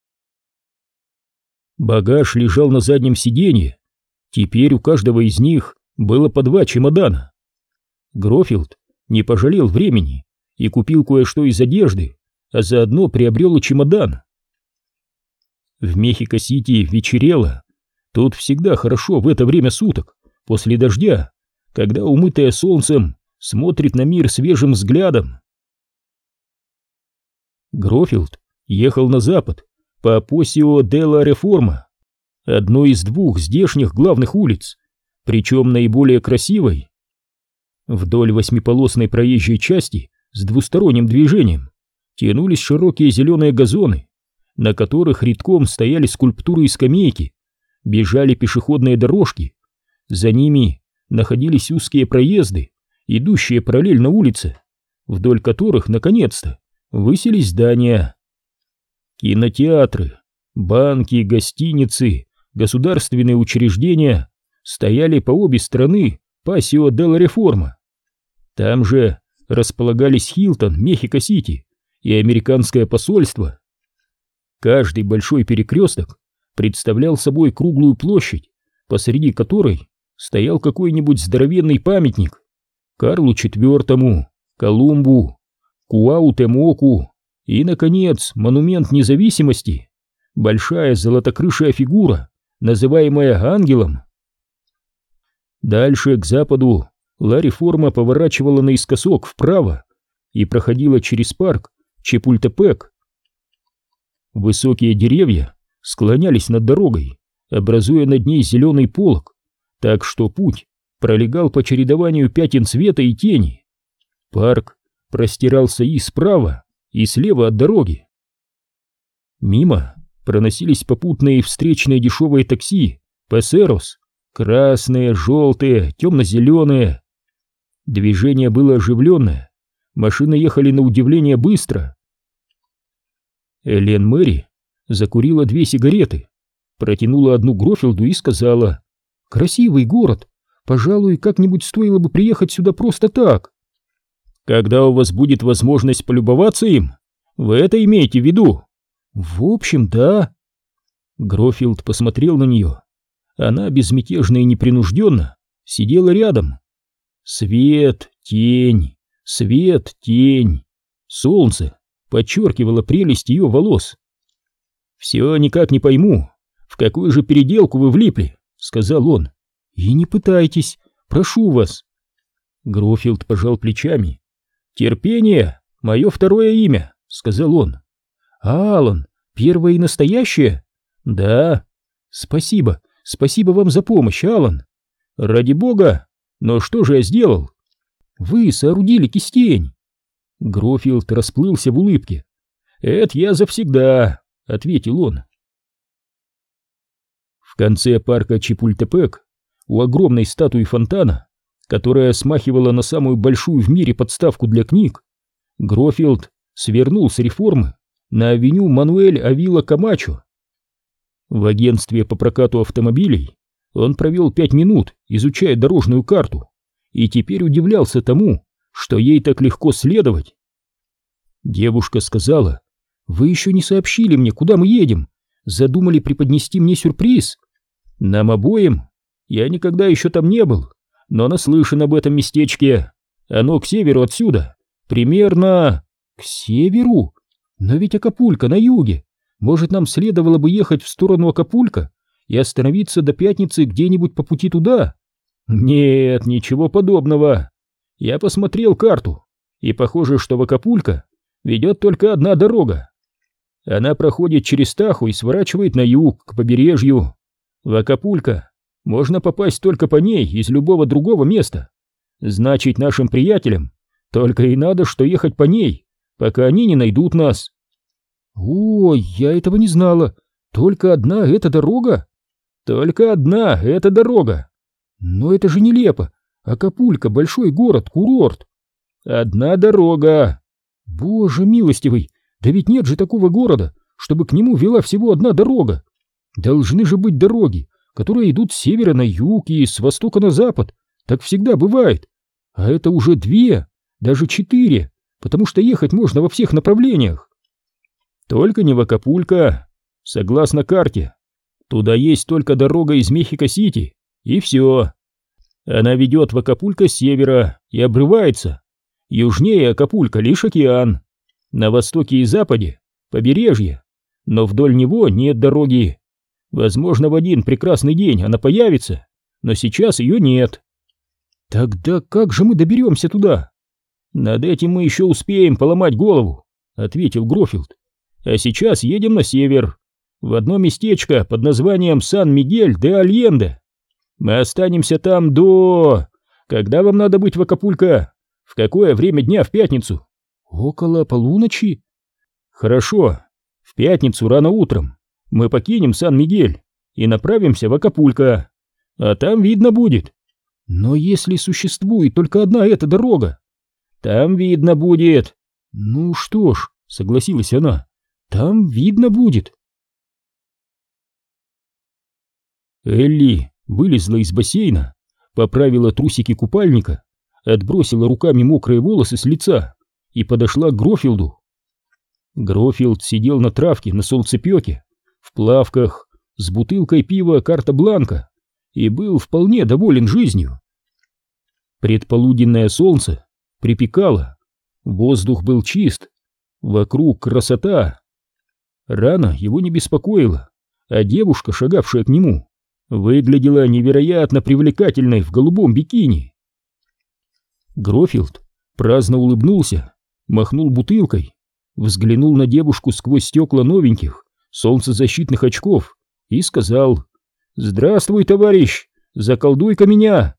Багаж лежал на заднем сиденье. Теперь у каждого из них было по два чемодана. Грофилд не пожалел времени и купил кое-что из одежды, а заодно приобрел и чемодан. В Мехико-Сити вечерело. Тут всегда хорошо в это время суток, после дождя, когда умытая солнцем смотрит на мир свежим взглядом. Грофилд ехал на запад по Пассио де ла Реформа, одной из двух здешних главных улиц, причем наиболее красивой. Вдоль восьмиполосной проезжей части с двусторонним движением тянулись широкие зеленые газоны, на которых редком стояли скульптуры и скамейки, бежали пешеходные дорожки, за ними находились узкие проезды, идущие параллельно улице, вдоль которых, наконец-то, высились здания. Кинотеатры, банки, гостиницы, государственные учреждения стояли по обе стороны Пассио де ла Реформа. Там же располагались Хилтон, Мехико-Сити и американское посольство. Каждый большой перекресток представлял собой круглую площадь, посреди которой стоял какой-нибудь здоровенный памятник Карлу четвёртому, Колумбу, Куаутемоку и, наконец, монумент независимости, большая золотокрышая фигура, называемая ангелом. Дальше, к западу, Ла Реформа поворачивала наискосок вправо и проходила через парк Чепультепек. Высокие деревья склонялись над дорогой, образуя над ней зеленый полог, так что путь пролегал по чередованию пятен света и тени. Парк простирался и справа, и слева от дороги. Мимо проносились попутные и встречные дешевые такси Пасерос, красные, желтые, темно-зеленые. Движение было оживленное, машины ехали на удивление быстро. Элен Мэри закурила две сигареты, протянула одну Грофилду и сказала: «Красивый город, пожалуй, как-нибудь стоило бы приехать сюда просто так». «Когда у вас будет возможность полюбоваться им? Вы это имеете в виду?» «В общем, да». Грофилд посмотрел на нее. Она безмятежно и непринужденно сидела рядом. Свет, тень, свет, тень. Солнце подчеркивало прелесть ее волос. «Все никак не пойму, в какую же переделку вы влипли», — сказал он. «И не пытайтесь, прошу вас». Грофилд пожал плечами. «Терпение — мое второе имя», — сказал он. «А Алан, первое и настоящее?» «Да». «Спасибо, спасибо вам за помощь, Алан». «Ради бога, но что же я сделал?» «Вы соорудили кистень». Грофилд расплылся в улыбке. «Это я завсегда», — ответил он. В конце парка Чепультепек, у огромной статуи фонтана, которая смахивала на самую большую в мире подставку для книг, Грофилд свернул с Реформы на авеню Мануэль Авила Камачо. В агентстве по прокату автомобилей он провел пять минут, изучая дорожную карту, и теперь удивлялся тому, что ей так легко следовать. Девушка сказала: «Вы еще не сообщили мне, куда мы едем. Задумали преподнести мне сюрприз?» «Нам обоим? Я никогда еще там не был, но наслышан об этом местечке. Оно к северу отсюда. Примерно...» «К северу? Но ведь Акапулько на юге. Может, нам следовало бы ехать в сторону Акапулько и остановиться до пятницы где-нибудь по пути туда? Нет, ничего подобного. Я посмотрел карту, и похоже, что в Акапулько ведет только одна дорога. Она проходит через Таху и сворачивает на юг, к побережью. В Акапулько можно попасть только по ней из любого другого места. Значит, нашим приятелям только и надо, что ехать по ней, пока они не найдут нас. Ой, я этого не знала. Только одна эта дорога? Только одна эта дорога. Но это же нелепо. Акапулько — большой город, курорт. Одна дорога. Боже милостивый, да ведь нет же такого города, чтобы к нему вела всего одна дорога. Должны же быть дороги, которые идут с севера на юг и с востока на запад. Так всегда бывает. А это уже две, даже четыре, потому что ехать можно во всех направлениях. Только не в Акапулько. Согласно карте, туда есть только дорога из Мехико-Сити, и все. Она ведет в Акапулько с севера и обрывается. Южнее Акапулько лишь океан. На востоке и западе побережье, но вдоль него нет дороги. Возможно, в один прекрасный день она появится, но сейчас ее нет. Тогда как же мы доберемся туда? Над этим мы еще успеем поломать голову, ответил Грофилд. А сейчас едем на север, в одно местечко под названием Сан-Мигель-де-Альенде. Мы останемся там до... Когда вам надо быть в Акапулько? В какое время дня в пятницу? Около полуночи. Хорошо. В пятницу рано утром мы покинем Сан-Мигель и направимся в Акапулько. А там видно будет. Но если существует только одна эта дорога, там видно будет. Ну что ж, согласилась она, там видно будет. Элли вылезла из бассейна, поправила трусики купальника, отбросила руками мокрые волосы с лица и подошла к Грофилду. Грофилд сидел на травке на солнцепёке, в плавках, с бутылкой пива «Карта-Бланка» и был вполне доволен жизнью. Предполуденное солнце припекало, воздух был чист, вокруг красота. Рана его не беспокоила, а девушка, шагавшая к нему, выглядела невероятно привлекательной в голубом бикини. Грофилд праздно улыбнулся, махнул бутылкой, взглянул на девушку сквозь стекла новеньких солнцезащитных очков и сказал: «Здравствуй, товарищ, заколдуй-ка меня!»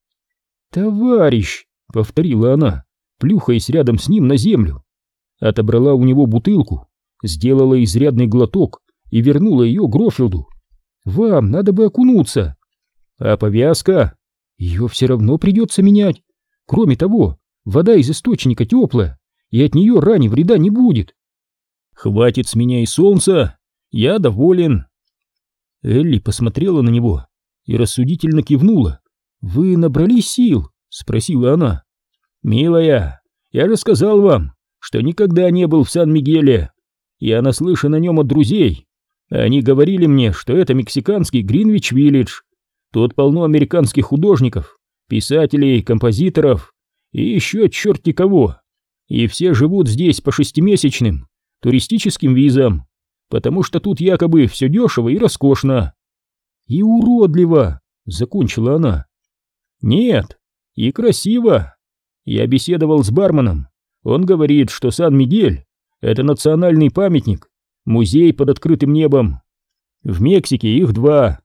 «Товарищ!» — повторила она, плюхаясь рядом с ним на землю. Отобрала у него бутылку, сделала изрядный глоток и вернула ее Грофилду. «Вам надо бы окунуться!» «А повязка?» «Ее все равно придется менять. Кроме того, вода из источника теплая, и от нее ране вреда не будет». «Хватит с меня и солнца, я доволен». Элли посмотрела на него и рассудительно кивнула. «Вы набрались сил?» — спросила она. «Милая, я же сказал вам, что никогда не был в Сан-Мигеле. Я наслышан о нем от друзей. Они говорили мне, что это мексиканский Гринвич-Виллидж. Тут полно американских художников, писателей, композиторов и еще черти кого. И все живут здесь по шестимесячным туристическим визам, потому что тут якобы все дешево и роскошно». «И уродливо!» — закончила она. «Нет, и красиво. Я беседовал с барменом. Он говорит, что Сан-Мигель — это национальный памятник, музей под открытым небом. В Мексике их два.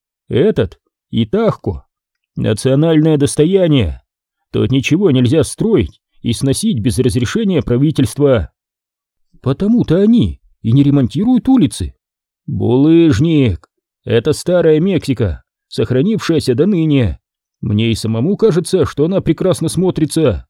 Этот и Тахко. Национальное достояние. Тут ничего нельзя строить и сносить без разрешения правительства. Потому-то они и не ремонтируют улицы. Булыжник. Это старая Мексика, сохранившаяся до ныне. Мне и самому кажется, что она прекрасно смотрится».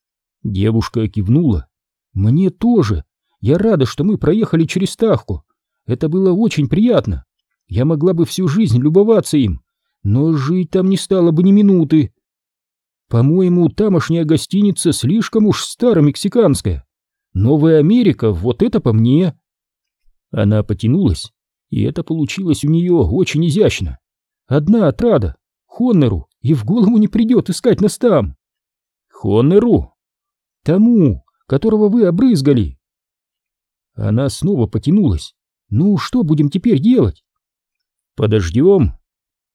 Девушка кивнула. «Мне тоже. Я рада, что мы проехали через Тахко. Это было очень приятно. Я могла бы всю жизнь любоваться им, но жить там не стало бы ни минуты. По-моему, тамошняя гостиница слишком уж старомексиканская. Новая Америка, вот это по мне». Она потянулась, и это получилось у нее очень изящно. Одна отрада — Хоннеру, и в голову не придет искать нас там. «Хоннеру?» «Тому, которого вы обрызгали». Она снова потянулась. «Ну, что будем теперь делать?» «Подождем,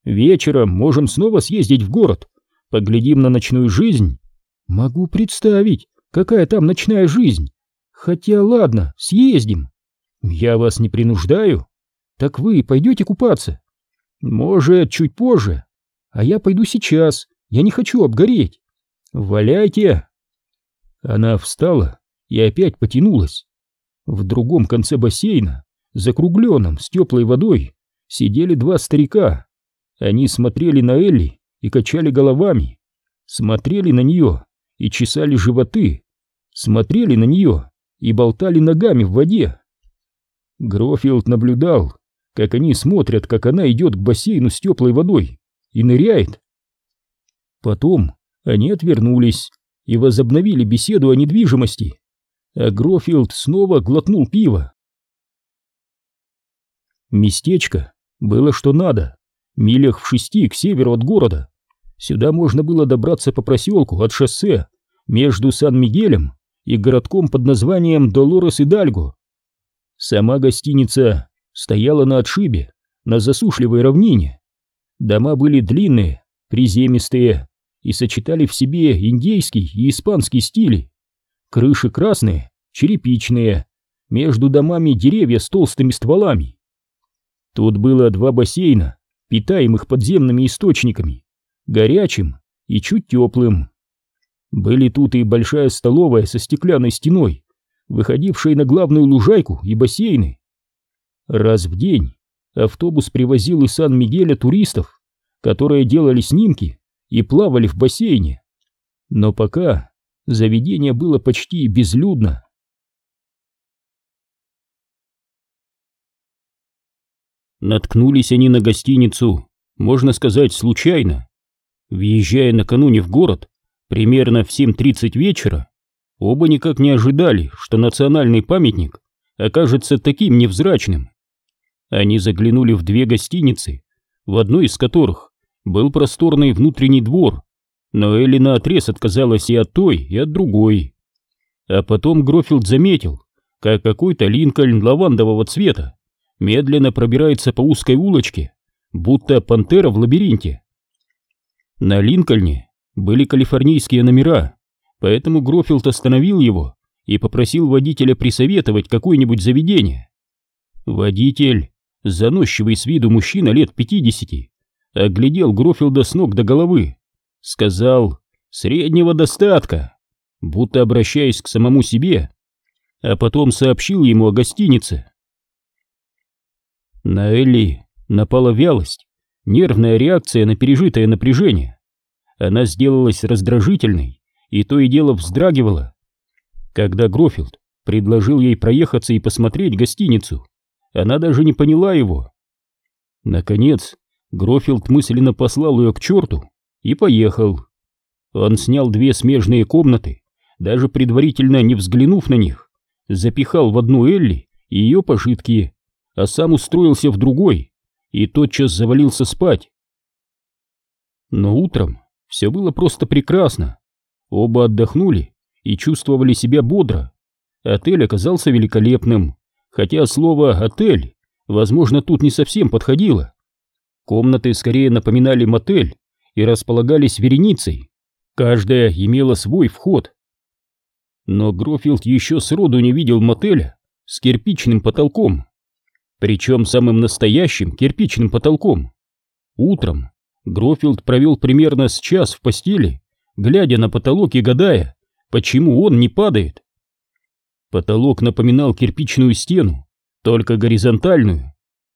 Вечером можем снова съездить в город, поглядим на ночную жизнь. Могу представить, какая там ночная жизнь. Хотя ладно, съездим. Я вас не принуждаю. Так вы пойдете купаться? Может, чуть позже. А я пойду сейчас, я не хочу обгореть. Валяйте. Она встала и опять потянулась. В другом конце бассейна, закругленном, с теплой водой, сидели два старика. Они смотрели на Элли и качали головами, смотрели на нее и чесали животы, смотрели на нее и болтали ногами в воде. Грофилд наблюдал, как они смотрят, как она идет к бассейну с теплой водой и ныряет. Потом они отвернулись и возобновили беседу о недвижимости, а Грофилд снова глотнул пива. Местечко было что надо, милях в шести к северу от города. Сюда можно было добраться по проселку от шоссе между Сан-Мигелем и городком под названием Долорес-Идальго. Сама гостиница стояла на отшибе, на засушливой равнине. Дома были длинные, приземистые и сочетали в себе индейский и испанский стили. Крыши красные, черепичные, между домами деревья с толстыми стволами. Тут было два бассейна, питаемых подземными источниками, горячим и чуть теплым. Были тут и большая столовая со стеклянной стеной, выходившей на главную лужайку, и бассейны. Раз в день автобус привозил из Сан-Мигеля туристов, которые делали снимки и плавали в бассейне. Но пока заведение было почти безлюдно. Наткнулись они на гостиницу, можно сказать, случайно. Въезжая накануне в город, примерно в семь тридцать вечера, оба никак не ожидали, что национальный памятник окажется таким невзрачным. Они заглянули в две гостиницы, в одной из которых был просторный внутренний двор, но Элли наотрез отказалась и от той, и от другой. А потом Грофилд заметил, как какой-то Линкольн лавандового цвета медленно пробирается по узкой улочке, будто пантера в лабиринте. На Линкольне были калифорнийские номера, поэтому Грофилд остановил его и попросил водителя присоветовать какое-нибудь заведение. Водитель, заносчивый с виду мужчина лет пятидесяти, оглядел Грофилда с ног до головы, сказал «среднего достатка», будто обращаясь к самому себе, а потом сообщил ему о гостинице. На Элли напала вялость, нервная реакция на пережитое напряжение. Она сделалась раздражительной и то и дело вздрагивала. Когда Грофилд предложил ей проехаться и посмотреть гостиницу, она даже не поняла его. Наконец, Грофилд мысленно послал ее к черту и поехал. Он снял две смежные комнаты, даже предварительно не взглянув на них, запихал в одну Элли и ее пожитки, а сам устроился в другой и тотчас завалился спать. Но утром все было просто прекрасно. Оба отдохнули и чувствовали себя бодро. Отель оказался великолепным, хотя слово «отель», возможно, тут не совсем подходило. Комнаты скорее напоминали мотель и располагались вереницей. Каждая имела свой вход. Но Грофилд еще сроду не видел мотеля с кирпичным потолком. Причем самым настоящим кирпичным потолком. Утром Грофилд провел примерно с час в постели, глядя на потолок и гадая, почему он не падает. Потолок напоминал кирпичную стену, только горизонтальную.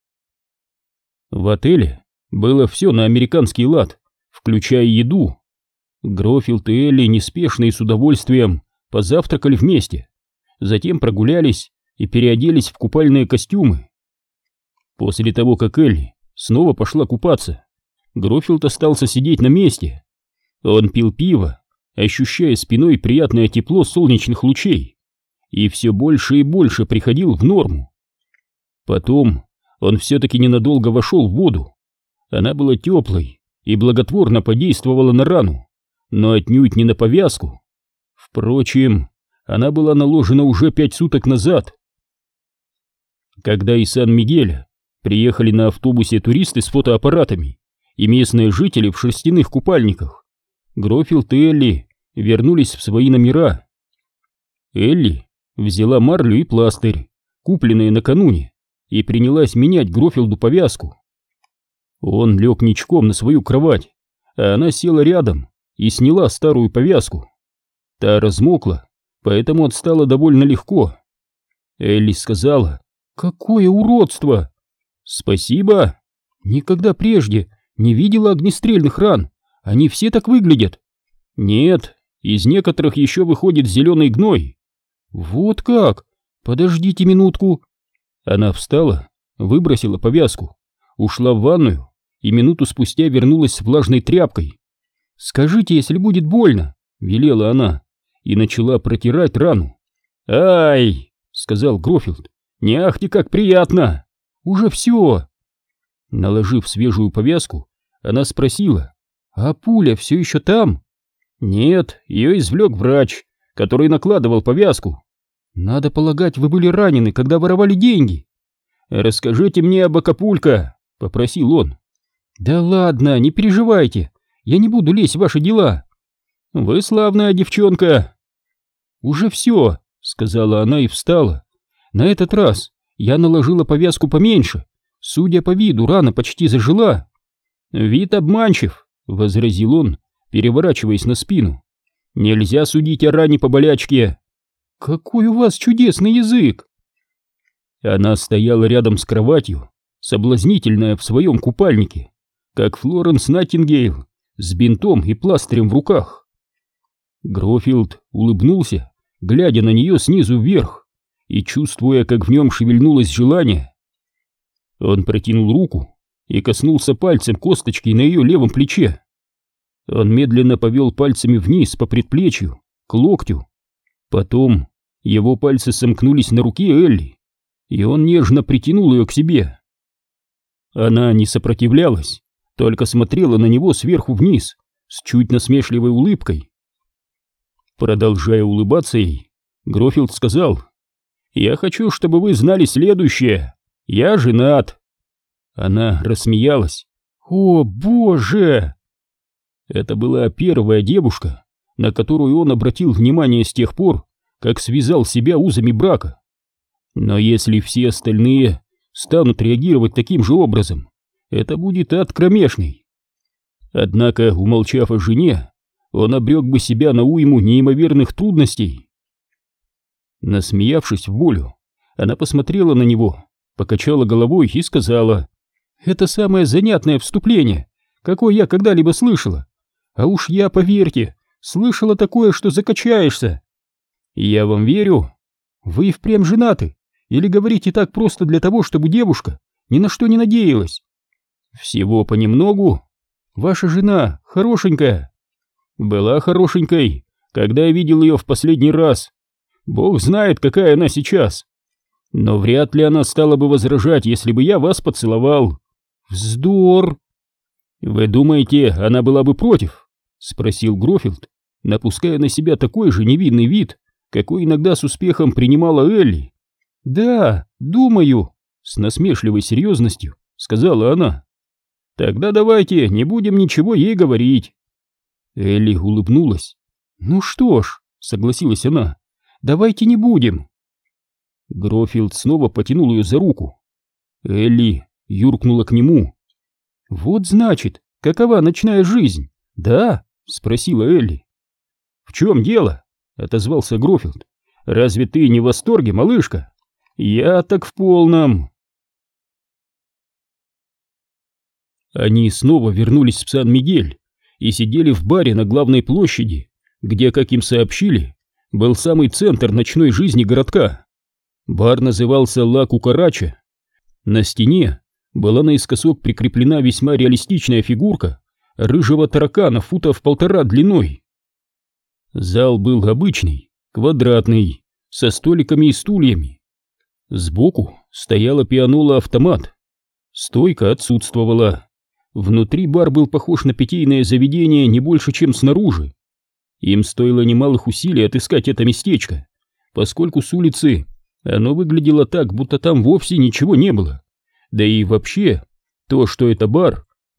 В отеле было все на американский лад, включая еду. Грофилд и Элли неспешно и с удовольствием позавтракали вместе, затем прогулялись и переоделись в купальные костюмы. После того, как Элли снова пошла купаться, Грофилд остался сидеть на месте. Он пил пиво, ощущая спиной приятное тепло солнечных лучей, и все больше и больше приходил в норму. Потом он все-таки ненадолго вошел в воду. Она была теплой и благотворно подействовала на рану, но отнюдь не на повязку. Впрочем, она была наложена уже пять суток назад. Когда из Сан-Мигеля приехали на автобусе туристы с фотоаппаратами и местные жители в шерстяных купальниках. Грофилд и Элли вернулись в свои номера. Элли взяла марлю и пластырь, купленные накануне, и принялась менять Грофилду повязку. Он лег ничком на свою кровать, а она села рядом и сняла старую повязку. Та размокла, поэтому отстала довольно легко. Элли сказала: «Какое уродство!» «Спасибо! Никогда прежде не видела огнестрельных ран, они все так выглядят». «Нет, из некоторых еще выходит зеленый гной». «Вот как? Подождите минутку». Она встала, выбросила повязку, ушла в ванную и минуту спустя вернулась с влажной тряпкой. «Скажите, если будет больно», — велела она, и начала протирать рану. «Ай!» — сказал Грофилд. «Не ахти, как приятно! Уже все!» Наложив свежую повязку, она спросила: «А пуля все еще там?» «Нет, ее извлек врач, который накладывал повязку». «Надо полагать, вы были ранены, когда воровали деньги». «Расскажите мне об Акапулько», — попросил он. «Да ладно, не переживайте, я не буду лезть в ваши дела». «Вы славная девчонка». «Уже все», — сказала она и встала. «На этот раз я наложила повязку поменьше. Судя по виду, рана почти зажила». «Вид обманчив», — возразил он, переворачиваясь на спину. «Нельзя судить о ране по болячке». «Какой у вас чудесный язык!» Она стояла рядом с кроватью, соблазнительная в своем купальнике, как Флоренс Найтингейл, с бинтом и пластырем в руках. Грофилд улыбнулся, глядя на нее снизу вверх и чувствуя, как в нем шевельнулось желание. Он протянул руку и коснулся пальцем косточки на ее левом плече. Он медленно повел пальцами вниз по предплечью, к локтю. Потом его пальцы сомкнулись на руке Элли, и он нежно притянул ее к себе. Она не сопротивлялась, только смотрела на него сверху вниз, с чуть насмешливой улыбкой. Продолжая улыбаться ей, Грофилд сказал: «Я хочу, чтобы вы знали следующее. Я женат». Она рассмеялась. «О, Боже!» Это была первая девушка, на которую он обратил внимание с тех пор, как связал себя узами брака. Но если все остальные станут реагировать таким же образом, это будет ад кромешный. Однако, умолчав о жене, он обрек бы себя на уйму неимоверных трудностей. Насмеявшись в волю, она посмотрела на него, покачала головой и сказала: «Это самое занятное вступление, какое я когда-либо слышала. А уж я, поверьте, слышала такое, что закачаешься». «Я вам верю. Вы и впрямь женаты? Или говорите так просто для того, чтобы девушка ни на что не надеялась?» «Всего понемногу. Ваша жена хорошенькая». «Была хорошенькой, когда я видел ее в последний раз. Бог знает, какая она сейчас. Но вряд ли она стала бы возражать, если бы я вас поцеловал». «Вздор!» «Вы думаете, она была бы против?» — спросил Грофилд, напуская на себя такой же невинный вид, какой иногда с успехом принимала Элли. «Да, думаю», — с насмешливой серьезностью сказала она. «Тогда давайте не будем ничего ей говорить». Элли улыбнулась. «Ну что ж», — согласилась она, — «давайте не будем». Грофилд снова потянул ее за руку. Элли юркнула к нему. «Вот значит, какова ночная жизнь, да?» — спросила Элли. «В чем дело?» — отозвался Грофилд. «Разве ты не в восторге, малышка? Я так в полном». Они снова вернулись в Сан-Мигель и сидели в баре на главной площади, где, как им сообщили, был самый центр ночной жизни городка. Бар назывался «Ла Кукарача». На стене была наискосок прикреплена весьма реалистичная фигурка рыжего таракана футов полтора длиной. Зал был обычный, квадратный, со столиками и стульями. Сбоку стояла пианола-автомат. Стойка отсутствовала. Внутри бар был похож на питейное заведение не больше, чем снаружи. Им стоило немалых усилий отыскать это местечко, поскольку с улицы оно выглядело так, будто там вовсе ничего не было. Да и вообще, то, что это бар,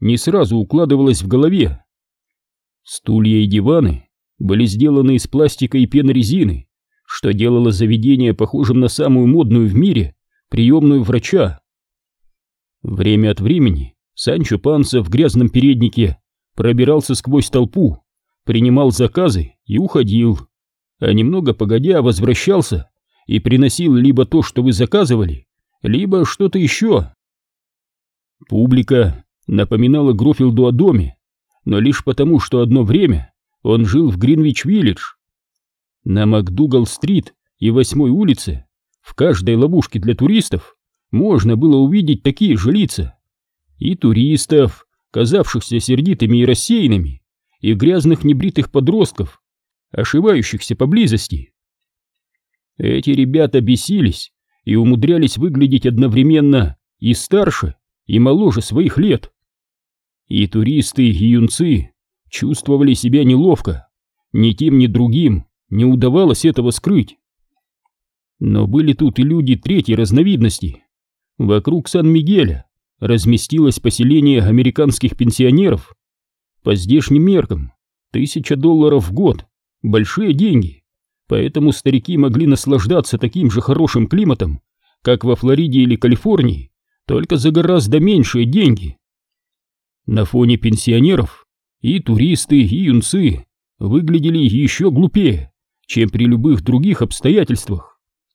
не сразу укладывалось в голове. Стулья и диваны были сделаны из пластика и пенорезины, что делало заведение похожим на самую модную в мире приемную врача. Время от времени Санчо Панса в грязном переднике пробирался сквозь толпу, принимал заказы и уходил, а немного погодя возвращался и приносил либо то, что вы заказывали, либо что-то еще. Публика напоминала Грофилду о доме, но лишь потому, что одно время он жил в Гринвич-Виллидж. На МакДугал-стрит и восьмой улице в каждой ловушке для туристов можно было увидеть такие же лица. И туристов, казавшихся сердитыми и рассеянными, и грязных небритых подростков, ошивающихся поблизости. Эти ребята бесились и умудрялись выглядеть одновременно и старше, и моложе своих лет. И туристы, и юнцы чувствовали себя неловко, ни тем, ни другим не удавалось этого скрыть. Но были тут и люди третьей разновидности. Вокруг Сан-Мигеля разместилось поселение американских пенсионеров. По здешним меркам тысяча долларов в год — большие деньги, поэтому старики могли наслаждаться таким же хорошим климатом, как во Флориде или Калифорнии, только за гораздо меньшие деньги. На фоне пенсионеров и туристы, и юнцы выглядели еще глупее, чем при любых других обстоятельствах.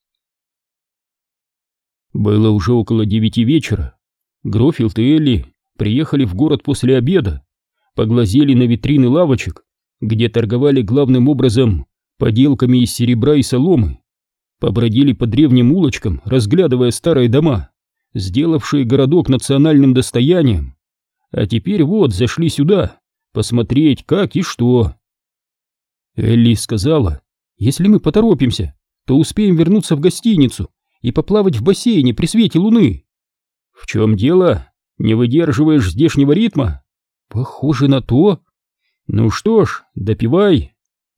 Было уже около девяти вечера. Грофилд и Элли приехали в город после обеда, поглазели на витрины лавочек, где торговали главным образом поделками из серебра и соломы, побродили по древним улочкам, разглядывая старые дома, сделавшие городок национальным достоянием, а теперь вот зашли сюда посмотреть, как и что. Элли сказала, если мы поторопимся, то успеем вернуться в гостиницу и поплавать в бассейне при свете луны. В чем дело? Не выдерживаешь здешнего ритма? Похоже на то. Ну что ж, допивай.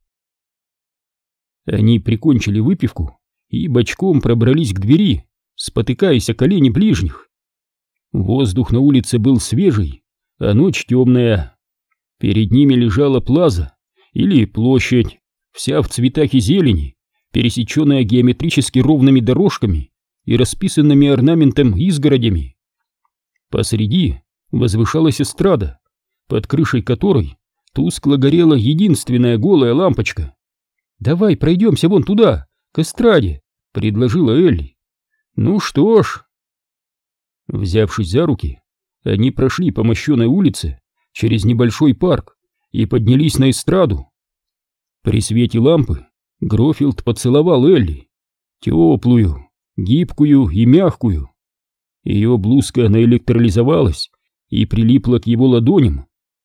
Они прикончили выпивку и бочком пробрались к двери, спотыкаясь о колени ближних. Воздух на улице был свежий, а ночь темная. Перед ними лежала плаза или площадь, вся в цветах и зелени, пересеченная геометрически ровными дорожками и расписанными орнаментом изгородями. Посреди возвышалась эстрада, под крышей которой тускло горела единственная голая лампочка. «Давай пройдемся вон туда, к эстраде», — предложила Элли. «Ну что ж». Взявшись за руки, они прошли по мощеной улице через небольшой парк и поднялись на эстраду. При свете лампы Грофилд поцеловал Элли, теплую, гибкую и мягкую. Ее блузка наэлектролизовалась и прилипла к его ладоням.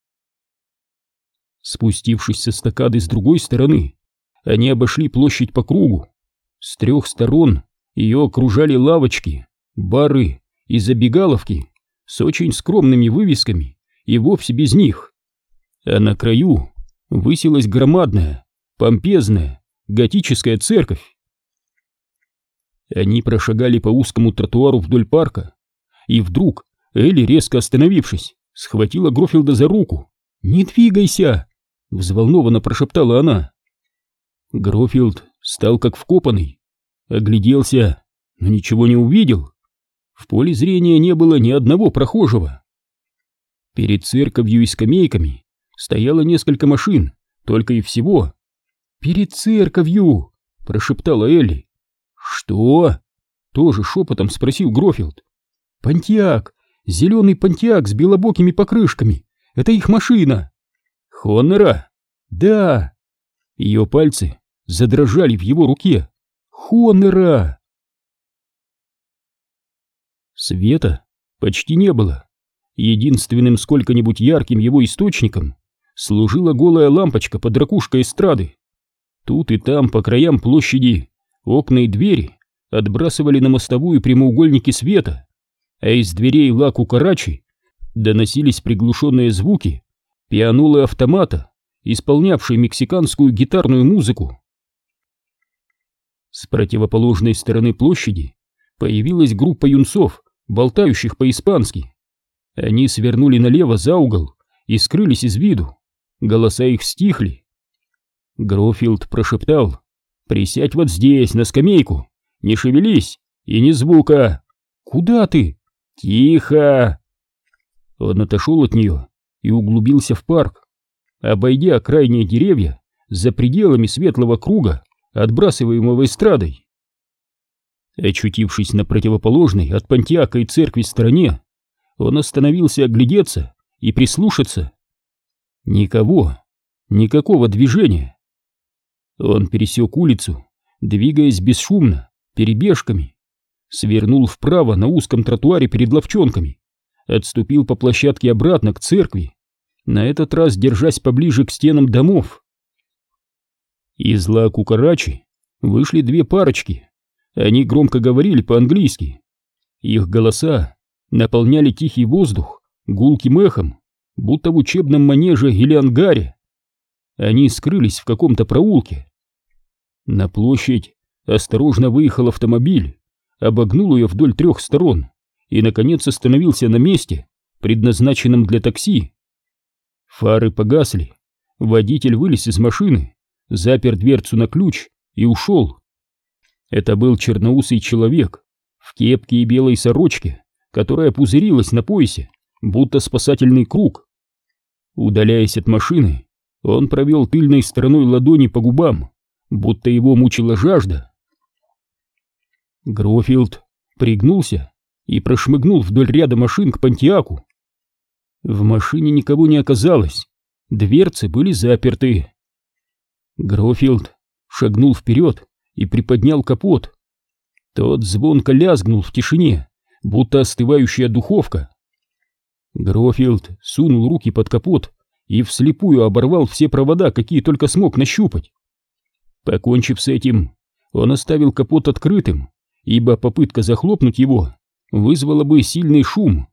Спустившись со эстакады с другой стороны, они обошли площадь по кругу. С трех сторон ее окружали лавочки, бары и забегаловки с очень скромными вывесками и вовсе без них. А на краю высилась громадная, помпезная, готическая церковь. Они прошагали по узкому тротуару вдоль парка, и вдруг Элли, резко остановившись, схватила Грофилда за руку. «Не двигайся!» — взволнованно прошептала она. Грофилд стал как вкопанный, огляделся, но ничего не увидел. В поле зрения не было ни одного прохожего. Перед церковью и скамейками стояло несколько машин, только и всего. «Перед церковью!» — прошептала Элли. «Что?» — тоже шепотом спросил Грофилд. «Понтиак! Зеленый понтиак с белобокими покрышками! Это их машина!» «Хоннера?» «Да!» Ее пальцы задрожали в его руке. «Хоннера!» Света почти не было. Единственным сколько-нибудь ярким его источником служила голая лампочка под ракушкой эстрады. Тут и там по краям площади окна и двери отбрасывали на мостовую прямоугольники света, а из дверей ла Кукарачи доносились приглушенные звуки пианолы автомата, исполнявшие мексиканскую гитарную музыку. С противоположной стороны площади появилась группа юнцов, болтающих по-испански. Они свернули налево за угол и скрылись из виду. Голоса их стихли. Гроуфилд прошептал: «Присядь вот здесь, на скамейку, не шевелись и ни звука». «Куда ты?» «Тихо!» Он отошел от нее и углубился в парк. Обойдя крайние деревья, за пределами светлого круга, отбрасываемого эстрадой. Очутившись на противоположной от Понтиака и церкви стороне, он остановился оглядеться и прислушаться. Никого, никакого движения. Он пересек улицу, двигаясь бесшумно, перебежками, свернул вправо на узком тротуаре перед лавчонками, отступил по площадке обратно к церкви, на этот раз держась поближе к стенам домов. Из Ла Кукарачи вышли две парочки. Они громко говорили по-английски. Их голоса наполняли тихий воздух гулким эхом, будто в учебном манеже или ангаре. Они скрылись в каком-то проулке. На площадь осторожно выехал автомобиль, обогнул ее вдоль трех сторон и, наконец, остановился на месте, предназначенном для такси. Фары погасли, водитель вылез из машины, запер дверцу на ключ и ушел. Это был черноусый человек в кепке и белой сорочке, которая пузырилась на поясе, будто спасательный круг. Удаляясь от машины, он провел тыльной стороной ладони по губам, будто его мучила жажда. Гроуфилд пригнулся и прошмыгнул вдоль ряда машин к Понтиаку. В машине никого не оказалось, дверцы были заперты. Гроуфилд шагнул вперед и приподнял капот. Тот звонко лязгнул в тишине, будто остывающая духовка. Гроуфилд сунул руки под капот и вслепую оборвал все провода, какие только смог нащупать. Покончив с этим, он оставил капот открытым, ибо попытка захлопнуть его вызвала бы сильный шум.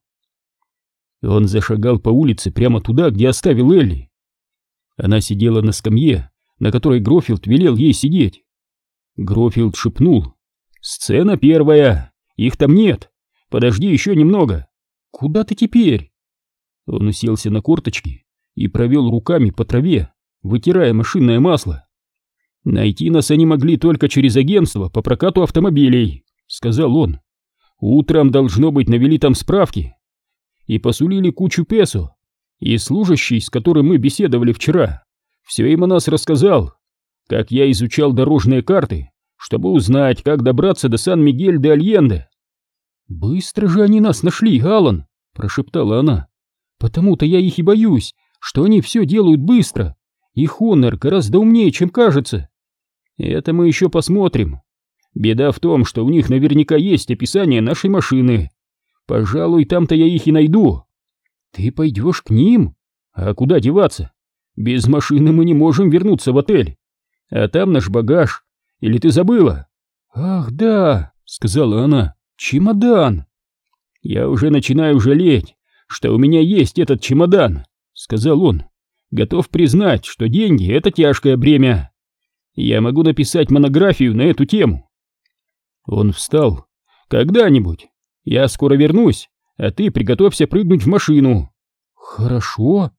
Он зашагал по улице прямо туда, где оставил Элли. Она сидела на скамье, на которой Гроуфилд велел ей сидеть. Гроуфилд шепнул: «Сцена первая, их там нет, подожди еще немного». «Куда ты теперь?» Он уселся на корточки и провел руками по траве, вытирая машинное масло. «Найти нас они могли только через агентство по прокату автомобилей», — сказал он. «Утром, должно быть, навели там справки и посулили кучу песо, и служащий, с которым мы беседовали вчера, все им о нас рассказал, как я изучал дорожные карты, чтобы узнать, как добраться до Сан-Мигель-де-Альенде». «Быстро же они нас нашли, Алан», — прошептала она. «Потому-то я их и боюсь, что они все делают быстро. Их Honor гораздо умнее, чем кажется». «Это мы еще посмотрим. Беда в том, что у них наверняка есть описание нашей машины. Пожалуй, там-то я их и найду». «Ты пойдешь к ним? А куда деваться? Без машины мы не можем вернуться в отель. А там наш багаж. Или ты забыла?» «Ах, да», — сказала она, — «чемодан». «Я уже начинаю жалеть, что у меня есть этот чемодан», — сказал он. «Готов признать, что деньги — это тяжкое бремя. Я могу написать монографию на эту тему». Он встал. «Когда-нибудь. Я скоро вернусь, а ты приготовься прыгнуть в машину». «Хорошо».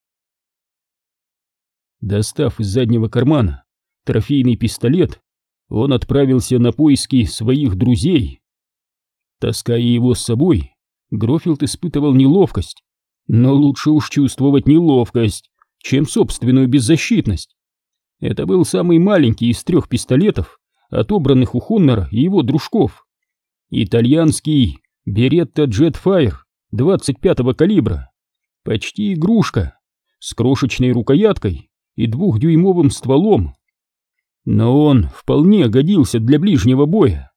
Достав из заднего кармана трофейный пистолет, он отправился на поиски своих друзей. Таская его с собой, Гроуфилд испытывал неловкость, но лучше уж чувствовать неловкость, чем собственную беззащитность. Это был самый маленький из трех пистолетов, отобранных у Хоннора и его дружков. Итальянский Беретта Jetfire двадцать пятого калибра, почти игрушка, с крошечной рукояткой и двухдюймовым стволом. Но он вполне годился для ближнего боя.